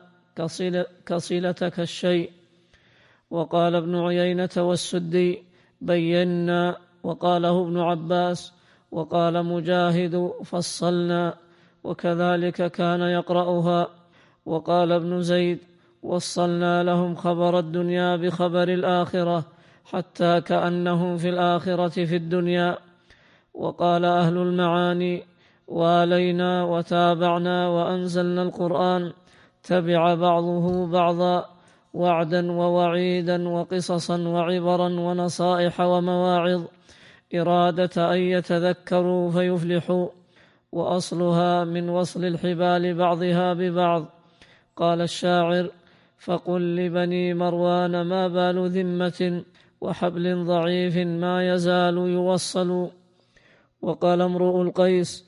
Speaker 2: كصلتك الشيء. وقال ابن عيينة والسدي: بينا. وقاله ابن عباس. وقال مجاهد: فصلنا، وكذلك كان يقرأها. وقال ابن زيد: وصلنا لهم خبر الدنيا بخبر الآخرة حتى كأنهم في الآخرة في الدنيا. وقال أهل المعاني: والينا وتابعنا وأنزلنا القرآن، تبع بعضه بعضا، وعدا ووعيدا وقصصا وعبرا ونصائح ومواعظ، إرادة أن يتذكروا فيفلحوا. وأصلها من وصل الحبال بعضها ببعض. قال الشاعر: فقل لبني مروان ما بال ذمة وحبل ضعيف ما يزال يوصل. وقال امرؤ القيس: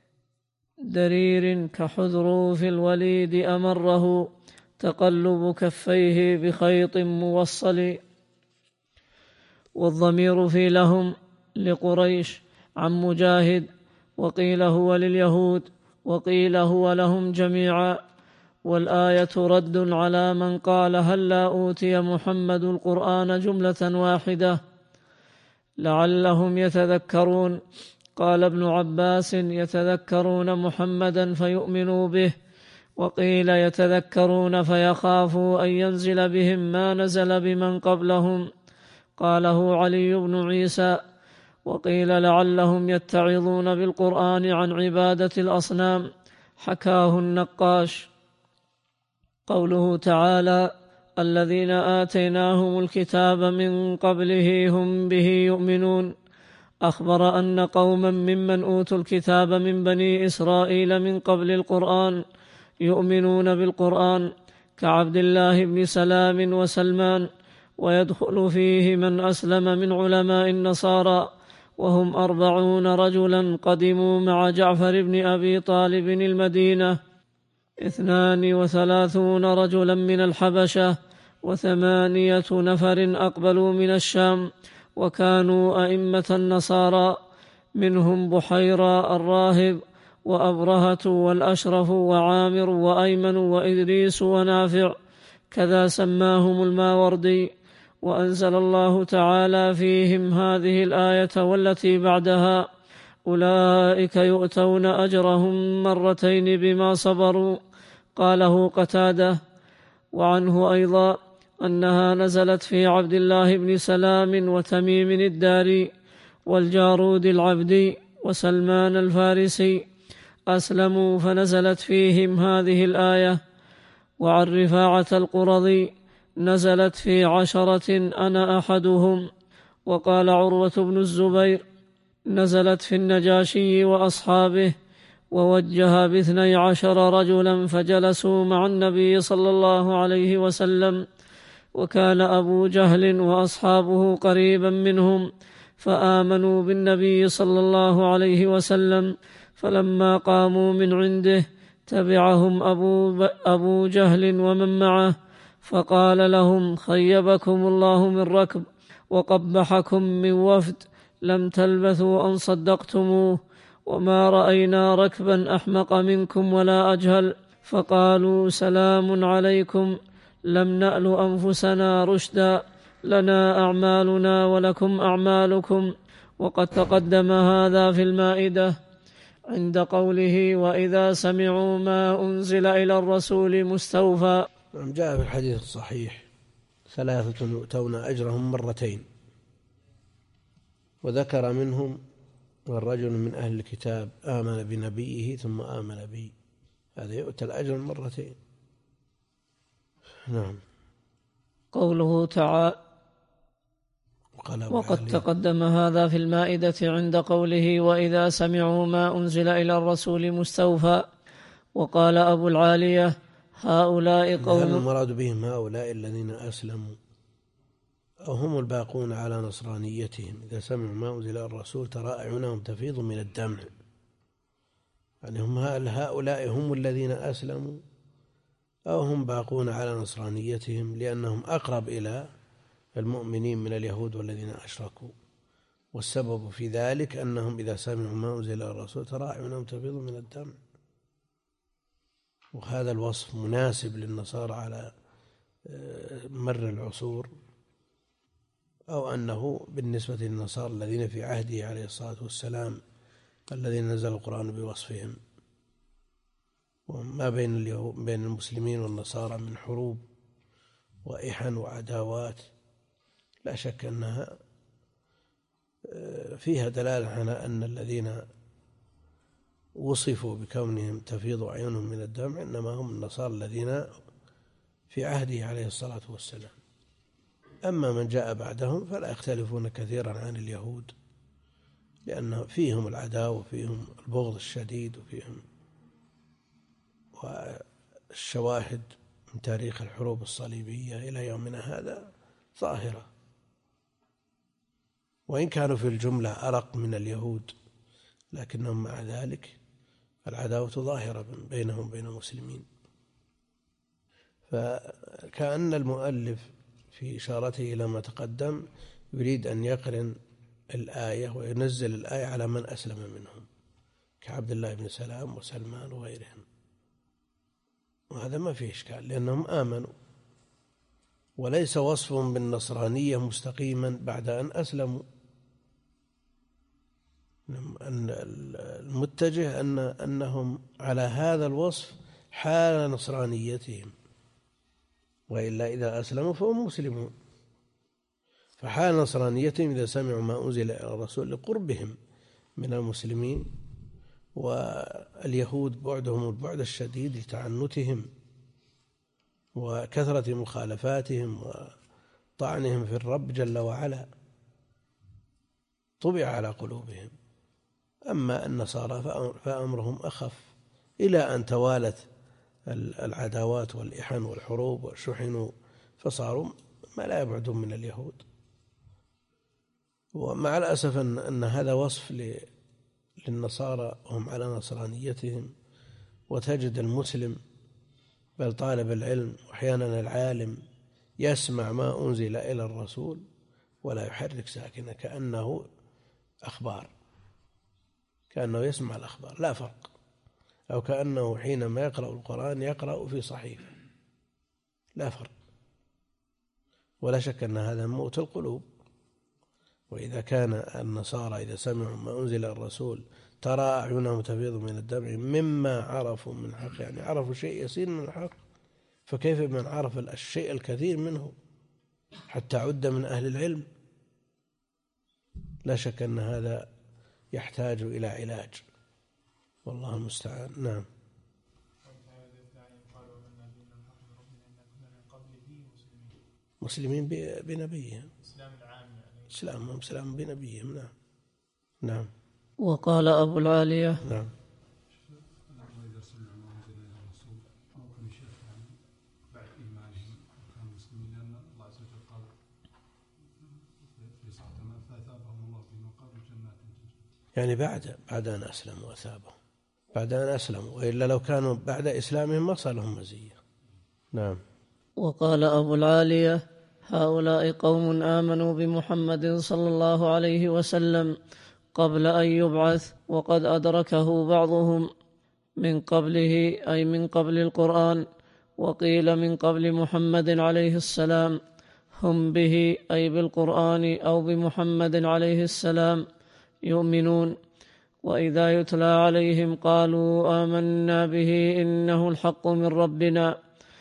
Speaker 2: درير كحذروف الوليد أمره، تقلب كفيه بخيط موصل. والضمير في لهم لقريش عن مجاهد، وقيل هو لليهود، وقيل هو لهم جميعا. والآية رد على من قال هلا أوتي محمد القرآن جملة واحدة لعلهم يتذكرون. قال ابن عباس يتذكرون محمدا فيؤمنوا به، وقيل يتذكرون فيخافوا أن ينزل بهم ما نزل بمن قبلهم، قاله علي بن عيسى. وقيل لعلهم يتعظون بالقرآن عن عبادة الأصنام، حكاه النقاش. قوله تعالى الذين آتيناهم الكتاب من قبله هم به يؤمنون، أخبر أن قوما ممن أوتوا الكتاب من بني إسرائيل من قبل القرآن يؤمنون بالقرآن كعبد الله بن سلام وسلمان، ويدخل فيه من أسلم من علماء النصارى، وهم أربعون رجلا قدموا مع جعفر بن أبي طالب المدينة، اثنان وثلاثون رجلا من الحبشة، وثمانية نفر أقبلوا من الشام، وكانوا أئمة النصارى، منهم بحيرة الراهب وأبرهة والأشرف وعامر وأيمن وإدريس ونافع، كذا سماهم الماوردي. وأنزل الله تعالى فيهم هذه الآية والتي بعدها أولئك يؤتون أجرهم مرتين بما صبروا، قاله قتادة. وعنه أيضا أنها نزلت في عبد الله بن سلام وتميم الداري والجارود العبدي وسلمان الفارسي أسلموا فنزلت فيهم هذه الآية. وعن رفاعة القرظي نزلت في عشرة أنا أحدهم. وقال عروة بن الزبير نزلت في النجاشي وأصحابه، ووجه باثني عشر رجلا فجلسوا مع النبي صلى الله عليه وسلم، وكان أبو جهل وأصحابه قريبا منهم، فآمنوا بالنبي صلى الله عليه وسلم، فلما قاموا من عنده تبعهم أبو, أبو جهل ومن معه، فقال لهم خيبكم الله من ركب وقبحكم من وفد، لم تلبثوا أن صدقتموه، وما رأينا ركبا أحمق منكم ولا أجهل. فقالوا سلام عليكم، لم نأل أنفسنا رشدا، لنا أعمالنا ولكم أعمالكم. وقد تقدم هذا في المائدة عند قوله وإذا سمعوا ما أنزل إلى الرسول مستوفى.
Speaker 1: جاء في الحديث الصحيح ثلاثة يؤتون أجرهم مرتين، وذكر منهم والرجل من أهل الكتاب آمن بنبيه ثم آمن بي، هذا يؤتى الأجر مرتين. نعم.
Speaker 2: قوله تعالى وقد تقدم هذا في المائدة عند قوله وإذا سمعوا ما أنزل إلى الرسول مستوفى. وقال أبو العالية هؤلاء قوم،
Speaker 1: هل المراد بهم هؤلاء الذين أسلموا أو هم الباقون على نصرانيتهم؟ إذا سمعوا ما أنزل إلى الرسول ترى أعينهم تفيض من الدمع، يعني هم هؤلاء هم الذين أسلموا أو هم باقون على نصرانيتهم، لأنهم أقرب إلى المؤمنين من اليهود والذين أشركوا. والسبب في ذلك أنهم إذا سمعوا ما أنزل إلى الرسول ترى أعينهم تفيض من الدمع، وهذا الوصف مناسب للنصارى على مر العصور، أو أنه بالنسبة للنصارى الذين في عهده عليه الصلاة والسلام الذين نزل القرآن بوصفهم. وما بين اليهود بين المسلمين والنصارى من حروب وإحن وعداوات لا شك أنها فيها دلالة على أن الذين وصفوا بكونهم تفيض أعينهم من الدمع إنما هم النصارى الذين في عهده عليه الصلاة والسلام. أما من جاء بعدهم فلا يختلفون كثيرا عن اليهود، لأن فيهم العداوة وفيهم البغض الشديد وفيهم والشواهد من تاريخ الحروب الصليبية إلى يومنا هذا ظاهرة، وإن كانوا في الجملة أرق من اليهود لكنهم مع ذلك العداوة ظاهرة بينهم وبين المسلمين. فكأن المؤلف في إشارته إلى ما تقدم يريد أن يقرن الآية وينزل الآية على من أسلم منهم، كعبد الله بن سلام وسلمان وغيرهم، وهذا ما فيه إشكال لأنهم آمنوا، وليس وصفهم بالنصرانية مستقيما بعد أن أسلموا. أن المتجه أن أنهم على هذا الوصف حال نصرانيتهم، وإلا إذا أسلموا فهم مسلمون. فحال نصرانيتهم إذا سمعوا ما أنزل إلى الرسول لقربهم من المسلمين، واليهود بعدهم البعد الشديد لتعنتهم وكثرة مخالفاتهم وطعنهم في الرب جل وعلا، طبع على قلوبهم. أما النصارى فأمرهم أخف، إلى أن توالت العداوات والإحن والحروب وشحنوا فصاروا ما لا يبعدون من اليهود. ومع الأسف أن, أن هذا وصف للنصارى وهم على نصرانيتهم، وتجد المسلم بل طالب العلم وأحيانا العالم يسمع ما أنزل إلى الرسول ولا يحرك ساكنة، كأنه أخبار، كأنه يسمع الأخبار، لا فرق. أو كأنه حينما يقرأ القرآن يقرأ في صحيفة، لا فرق. ولا شك أن هذا موت القلوب. وإذا كان النصارى إذا سمعوا ما أنزل الرسول ترى أعينهم تفيض من الدمع مما عرفوا من حق، يعني عرفوا شيء يسير من الحق، فكيف من عرف الشيء الكثير منه حتى عد من أهل العلم؟ لا شك أن هذا يحتاج إلى علاج، والله المستعان. نعم. مسلمين بنبيهم، إسلامهم إسلام بنبيهم. نعم. نعم.
Speaker 2: وقال أبو العالية
Speaker 1: نعم. يعني بعد بعد أن أسلموا وثابوا، بعد أن أسلموا، وإلا لو كانوا بعد إسلامهم ما صار لهم مزية. نعم.
Speaker 2: وقال أبو العالية: هؤلاء قوم آمنوا بمحمد صلى الله عليه وسلم قبل أن يبعث، وقد أدركه بعضهم من قبله، أي من قبل القرآن، وقيل من قبل محمد عليه السلام. هم به أي بالقرآن أو بمحمد عليه السلام يؤمنون، وإذا يتلى عليهم قالوا آمنا به إنه الحق من ربنا،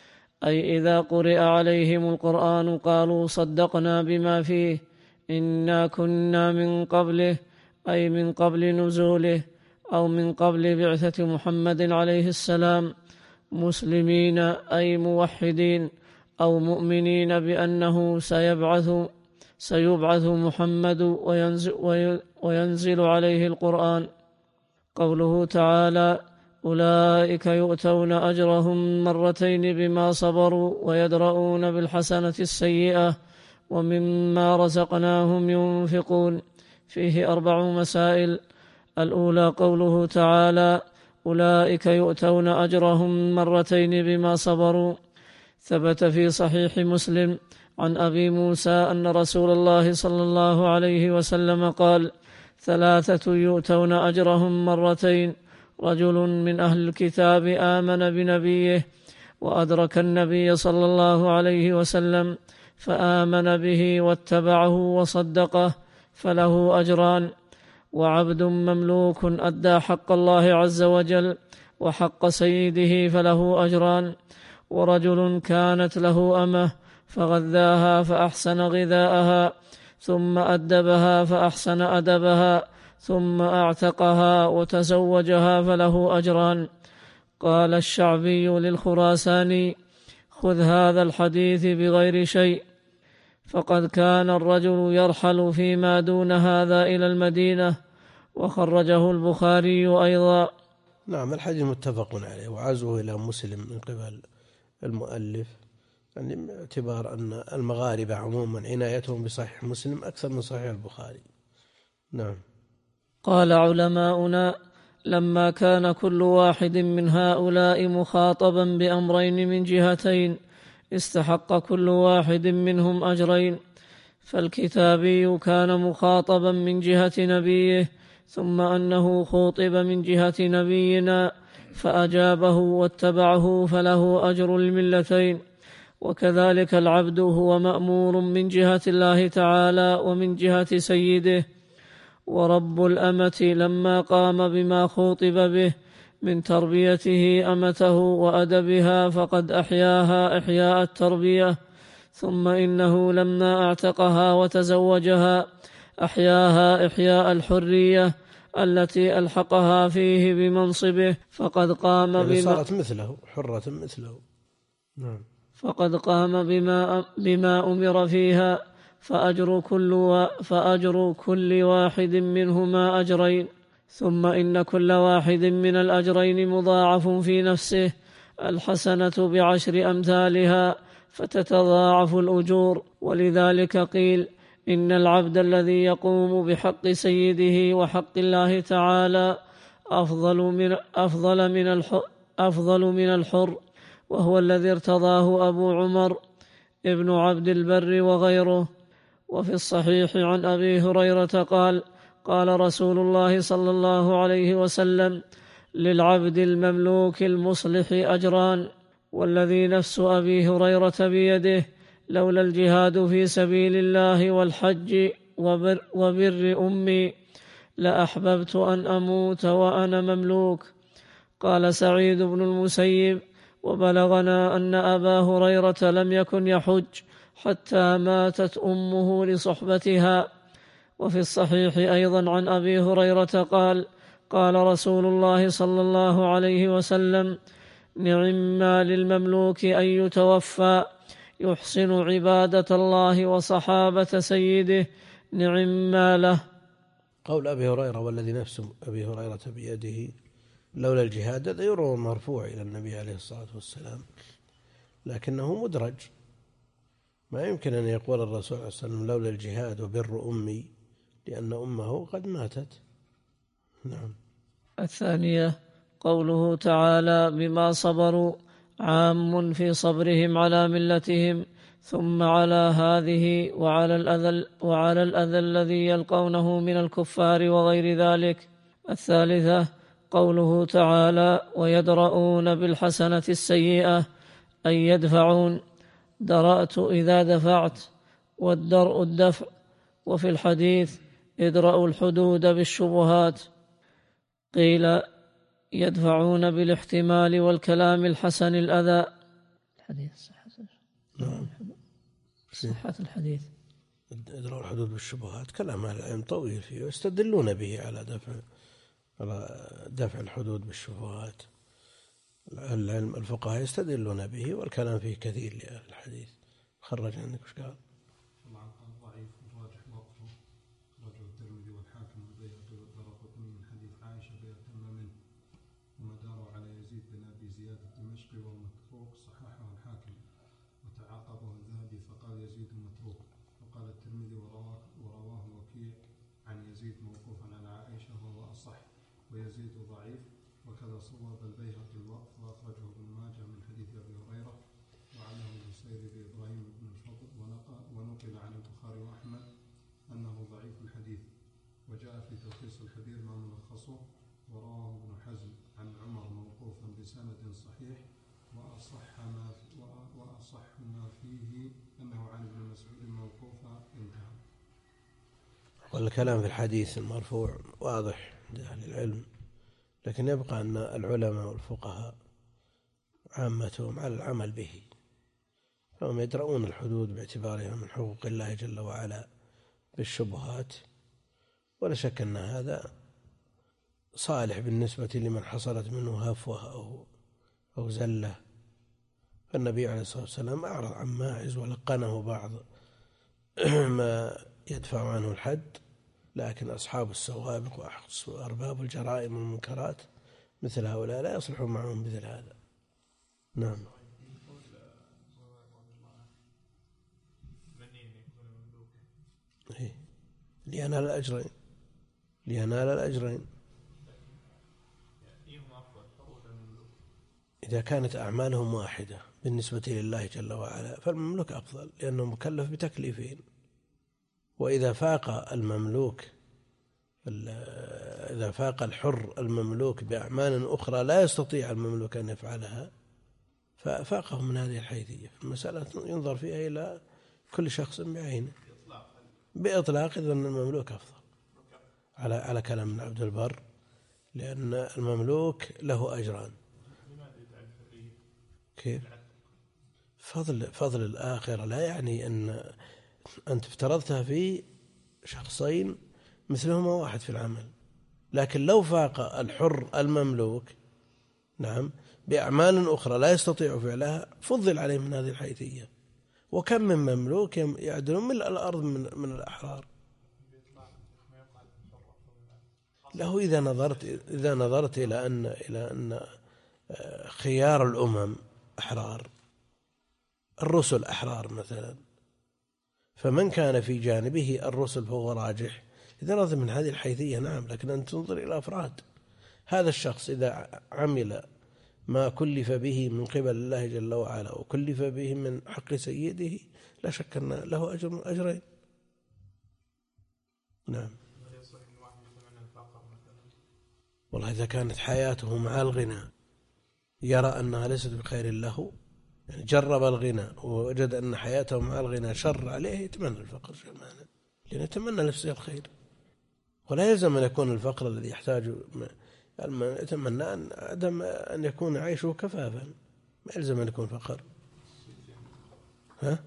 Speaker 2: أي إذا قرئ عليهم القرآن قالوا صدقنا بما فيه إنا كنا من قبله، أي من قبل نزوله أو من قبل بعثة محمد عليه السلام، مسلمين أي موحدين أو مؤمنين بأنه سيبعث سيبعث محمد وينزل, وينزل عليه القرآن. قوله تعالى: أولئك يؤتون أجرهم مرتين بما صبروا ويدرؤون بالحسنة السيئة ومما رزقناهم ينفقون، فيه أربع مسائل. الأولى قوله تعالى: أولئك يؤتون أجرهم مرتين بما صبروا. ثبت في صحيح مسلم عن أبي موسى أن رسول الله صلى الله عليه وسلم قال: ثلاثة يؤتون أجرهم مرتين: رجل من أهل الكتاب آمن بنبيه وأدرك النبي صلى الله عليه وسلم فآمن به واتبعه وصدقه فله أجران، وعبد مملوك أدى حق الله عز وجل وحق سيده فله أجران، ورجل كانت له أمه فغذاها فأحسن غذاءها ثم أدبها فأحسن أدبها ثم أعتقها وتزوجها فله أجران. قال الشعبي للخراساني: خذ هذا الحديث بغير شيء، فقد كان الرجل يرحل فيما دون هذا إلى المدينة. وخرجه البخاري أيضا.
Speaker 1: نعم، الحديث متفق عليه، وعزوه إلى مسلم من قبل المؤلف، يعني اعتبار أن المغاربة عموما عنايتهم بصحيح مسلم أكثر من صحيح البخاري. نعم.
Speaker 2: قال علماؤنا: لما كان كل واحد من هؤلاء مخاطبا بأمرين من جهتين استحق كل واحد منهم أجرين، فالكتابي كان مخاطبا من جهة نبيه ثم أنه خوطب من جهة نبينا فأجابه واتبعه فله أجر الملتين. وكذلك العبد هو مأمور من جهة الله تعالى ومن جهة سيده. ورب الأمة لما قام بما خوطب به من تربيته أمته وأدبها فقد أحياها إحياء التربية، ثم إنه لما أعتقها وتزوجها أحياها إحياء الحرية التي ألحقها فيه بمنصبه، فقد قام
Speaker 1: يعني
Speaker 2: بما
Speaker 1: صارت مثله حرة مثله. نعم.
Speaker 2: فقد قام بما بما أمر فيها، فأجر كل و... فأجر كل واحد منهما أجرين. ثم إن كل واحد من الأجرين مضاعف في نفسه، الحسنة بعشر أمثالها فتتضاعف الأجور. ولذلك قيل إن العبد الذي يقوم بحق سيده وحق الله تعالى أفضل من أفضل من الحر, أفضل من الحر، وهو الذي ارتضاه أبو عمر ابن عبد البر وغيره. وفي الصحيح عن أبي هريرة قال: قال رسول الله صلى الله عليه وسلم: للعبد المملوك المصلح أجران، والذي نفس أبي هريرة بيده لولا الجهاد في سبيل الله والحج وبر, وبر أمي لأحببت أن أموت وأنا مملوك. قال سعيد بن المسيب: وبلغنا أن أبا هريرة لم يكن يحج حتى ماتت أمه لصحبتها. وفي الصحيح أيضا عن أبي هريرة قال: قال رسول الله صلى الله عليه وسلم: نعما للمملوك أن يتوفى يحسن عبادة الله وصحابة سيده، نعما له.
Speaker 1: قول أبي هريرة والذي نفس أبي هريرة بيده لولا الجهاد هذا يروى مرفوع إلى النبي عليه الصلاة والسلام، لكنه مدرج، ما يمكن أن يقول الرسول صلى الله عليه وسلم لولا الجهاد وبر أمي، لأن أمه قد ماتت. نعم.
Speaker 2: الثانية قوله تعالى: بما صبروا، عام في صبرهم على ملتهم، ثم على هذه وعلى الأذى, وعلى الأذى الذي يلقونه من الكفار وغير ذلك. الثالثة قوله تعالى: ويدرؤون بالحسنة السيئة، أي يدفعون، درأت إذا دفعت، والدرء الدفع. وفي الحديث: ادرأوا الحدود بالشبهات. قيل: يدفعون بالاحتمال والكلام الحسن الأذى. الحديث صحة صحة الحديث.
Speaker 1: ادرأوا الحدود بالشبهات كلام أهل العلم طويل فيه، ويستدلون به على دفع على دفع الحدود بالشبهات. العلم الفقهاء يستدلون به، والكلام فيه كثير لأهل الحديث. خرج عندك وش قال؟
Speaker 5: طبعا قال ضعيف وراجح وقفه، رجل الترمذي والحاكم والبيهقي والدارقطني من حديث عائشة بأتم منه، وما داروا على يزيد بن أبي زياد الدمشقي وهو متروك صححه الحاكم وتعاقبه الذهبي فقال يزيد متروك. وقال الترمذي ورواه, ورواه وكيع عن يزيد موقوفا على عائشة وهو أصح، ويزيد ضعيف. وكذا صوب البيهقي الوقف وأخرجه ابن ماجه من حديث أبي هريرة وعنه البصيري بإبراهيم بن الفضل، ونقل عن البخاري وأحمد أنه ضعيف الحديث. وجاء في تلخيص الحديث ما ملخصه، ورواه ابن حزم عن عمر موقوفا بسند صحيح، وأصح ما وأصح ما فيه أنه عن ابن مسعود موقوفا انتهى.
Speaker 1: والكلام في الحديث المرفوع واضح لأهل العلم، لكن يبقى أن العلماء والفقهاء عامتهم على العمل به، فهم يدرؤون الحدود باعتبارها من حقوق الله جل وعلا بالشبهات، ولا شك أن هذا صالح بالنسبة لمن حصلت منه هفوة أو أو زلة. فالنبي عليه الصلاة والسلام أعرض عن ماعز ولقنه بعض ما يدفع عنه الحد، لكن أصحاب السوابق وأرباب الجرائم والمنكرات مثل هؤلاء لا يصلحون معهم مثل هذا. نعم. إيه. لينال الأجرين لينال الأجرين إذا كانت أعمالهم واحدة بالنسبة لله جل وعلا فالمملوك أفضل، لأنه مكلف بتكليفين. وإذا فاق المملوك إذا إذا فاق الحر المملوك بأعمال أخرى لا يستطيع المملوك أن يفعلها ففاقه من هذه الحيثية. المسألة ينظر فيها إلى كل شخص بعينه بإطلاق، إذن المملوك أفضل على على كلام ابن عبد البر، لأن المملوك له أجران. كيف؟ فضل فضل الآخرة لا يعني أن أنت افترضتها في شخصين مثلهما واحد في العمل، لكن لو فاق الحر المملوك نعم بأعمال أخرى لا يستطيع فعلها فضل عليه من هذه الحيثية. وكم من مملوك يعدلون ملء الأرض من من الأحرار. له إذا نظرت إذا نظرت إلى أن إلى أن خيار الأمم أحرار، الرسل أحرار مثلا، فمن كان في جانبه الرسل فهو راجح. إذا نظر من هذه الحيثية نعم، لكن أن تنظر إلى أفراد. هذا الشخص إذا عمل ما كلف به من قبل الله جل وعلا وكلف به من حق سيده لا شك أن له أجر من أجرين. نعم. والله إذا كانت حياته مع الغنى يرى أنها ليست بخير له، يعني جرب الغنى ووجد أن حياته مع الغنى شر عليه، يتمنى الفقر شمالا، لأنه يتمنى نفسه الخير. ولا يلزم أن يكون الفقر الذي يحتاج، يتمنى أن عدم أن يكون عيشه كفافا، ما يلزم أن يكون فقر. ها؟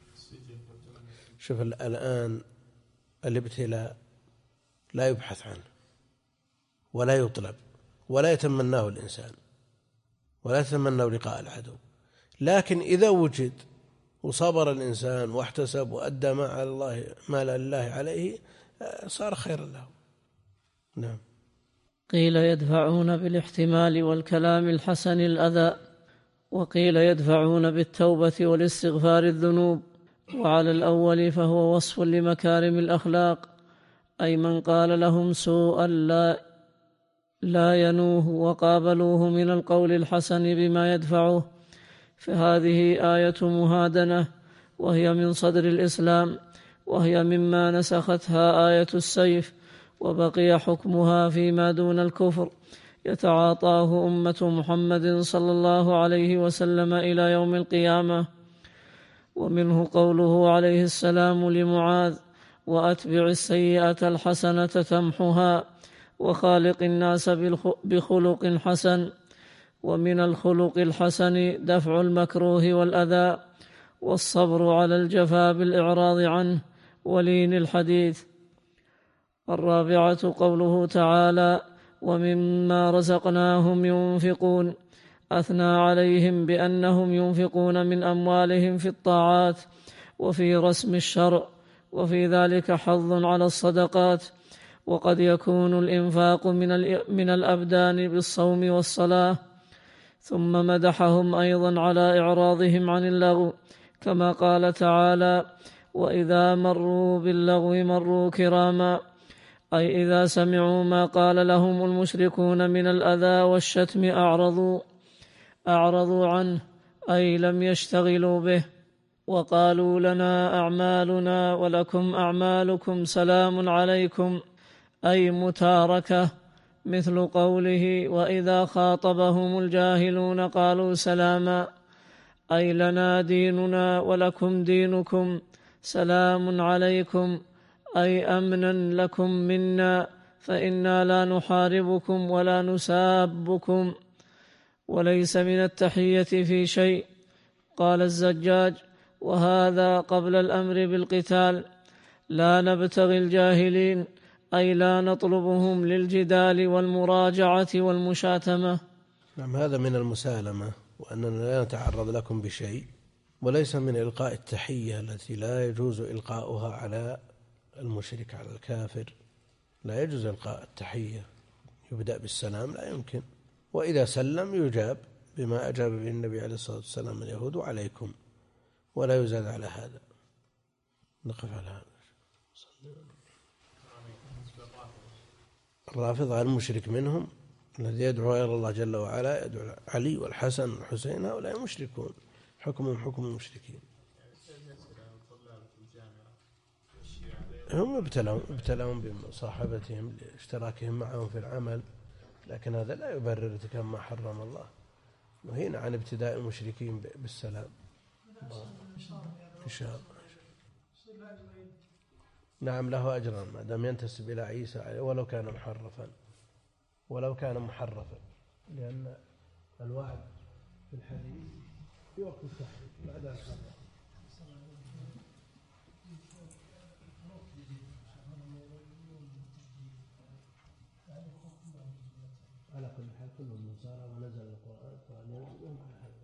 Speaker 1: شوف الآن الابتلاء لا يبحث عنه ولا يطلب ولا يتمناه الإنسان ولا يتمنى لقاء العدو، لكن إذا وجد وصبر الإنسان واحتسب وأدى ما على الله ما لله عليه صار خيرا له. نعم.
Speaker 2: قيل يدفعون بالاحتمال والكلام الحسن الأذى، وقيل يدفعون بالتوبة والاستغفار الذنوب. وعلى الأول فهو وصف لمكارم الأخلاق، أي من قال لهم سوءا لا لا ينوه وقابلوه من القول الحسن بما يدفعه، فهذه آية مهادنة وهي من صدر الإسلام، وهي مما نسختها آية السيف، وبقي حكمها فيما دون الكفر يتعاطاه أمة محمد صلى الله عليه وسلم إلى يوم القيامة. ومنه قوله عليه السلام لمعاذ: وأتبع السيئة الحسنة تمحها وخالق الناس بخلق حسن. ومن الخلق الحسن دفع المكروه والأذى، والصبر على الجفا بالإعراض عنه، ولين الحديث. الرابعة قوله تعالى: ومما رزقناهم ينفقون، أثنى عليهم بأنهم ينفقون من أموالهم في الطاعات وفي رسم الشرع، وفي ذلك حظ على الصدقات. وقد يكون الإنفاق من الأبدان بالصوم والصلاة. ثم مدحهم أيضا على إعراضهم عن اللغو، كما قال تعالى: وإذا مروا باللغو مروا كراما، أي إذا سمعوا ما قال لهم المشركون من الأذى والشتم أعرضوا أعرضوا عنه، أي لم يشتغلوا به، وقالوا لنا أعمالنا ولكم أعمالكم سلام عليكم، أي متاركة، مثل قوله: وإذا خاطبهم الجاهلون قالوا سلاما، أي لنا ديننا ولكم دينكم سلام عليكم، أي أمنا لكم منا، فإنا لا نحاربكم ولا نسابكم. وليس من التحية في شيء. قال الزجاج: وهذا قبل الأمر بالقتال، لا نبتغي الجاهلين، أي لا نطلبهم للجدال والمراجعة والمشاتمة.
Speaker 1: نعم، هذا من المسالمة، وأننا لا نتعرض لكم بشيء. وليس من إلقاء التحية التي لا يجوز إلقاؤها على المشرك على الكافر، لا يجوز إلقاء التحية، يبدأ بالسلام لا يمكن، وإذا سلم يجاب بما أجاب به النبي عليه الصلاة والسلام اليهود: عليكم، ولا يزاد على هذا. نقف على هذا. الرافضة المشرك منهم الذي يدعو غير الله جل وعلا، يدعو علي والحسن والحسين، هؤلاء مشركون، حكمهم حكم المشركين. هم ابتلون ابتلون بمصاحبتهم لاشتراكهم معهم في العمل، لكن هذا لا يبرر ارتكاب ما حرم الله. نهينا عن ابتداء المشركين بالسلام إن شاء الله. نعم له أجرا ما دام ينتسب إلى عيسى ولو كان محرفا ولو كان محرفا، لأن الوعد في الحديث في وقت التحريف بعد الحرف. على كل حال كلهم نصارى ونزل القرآن قال يوم الأحد.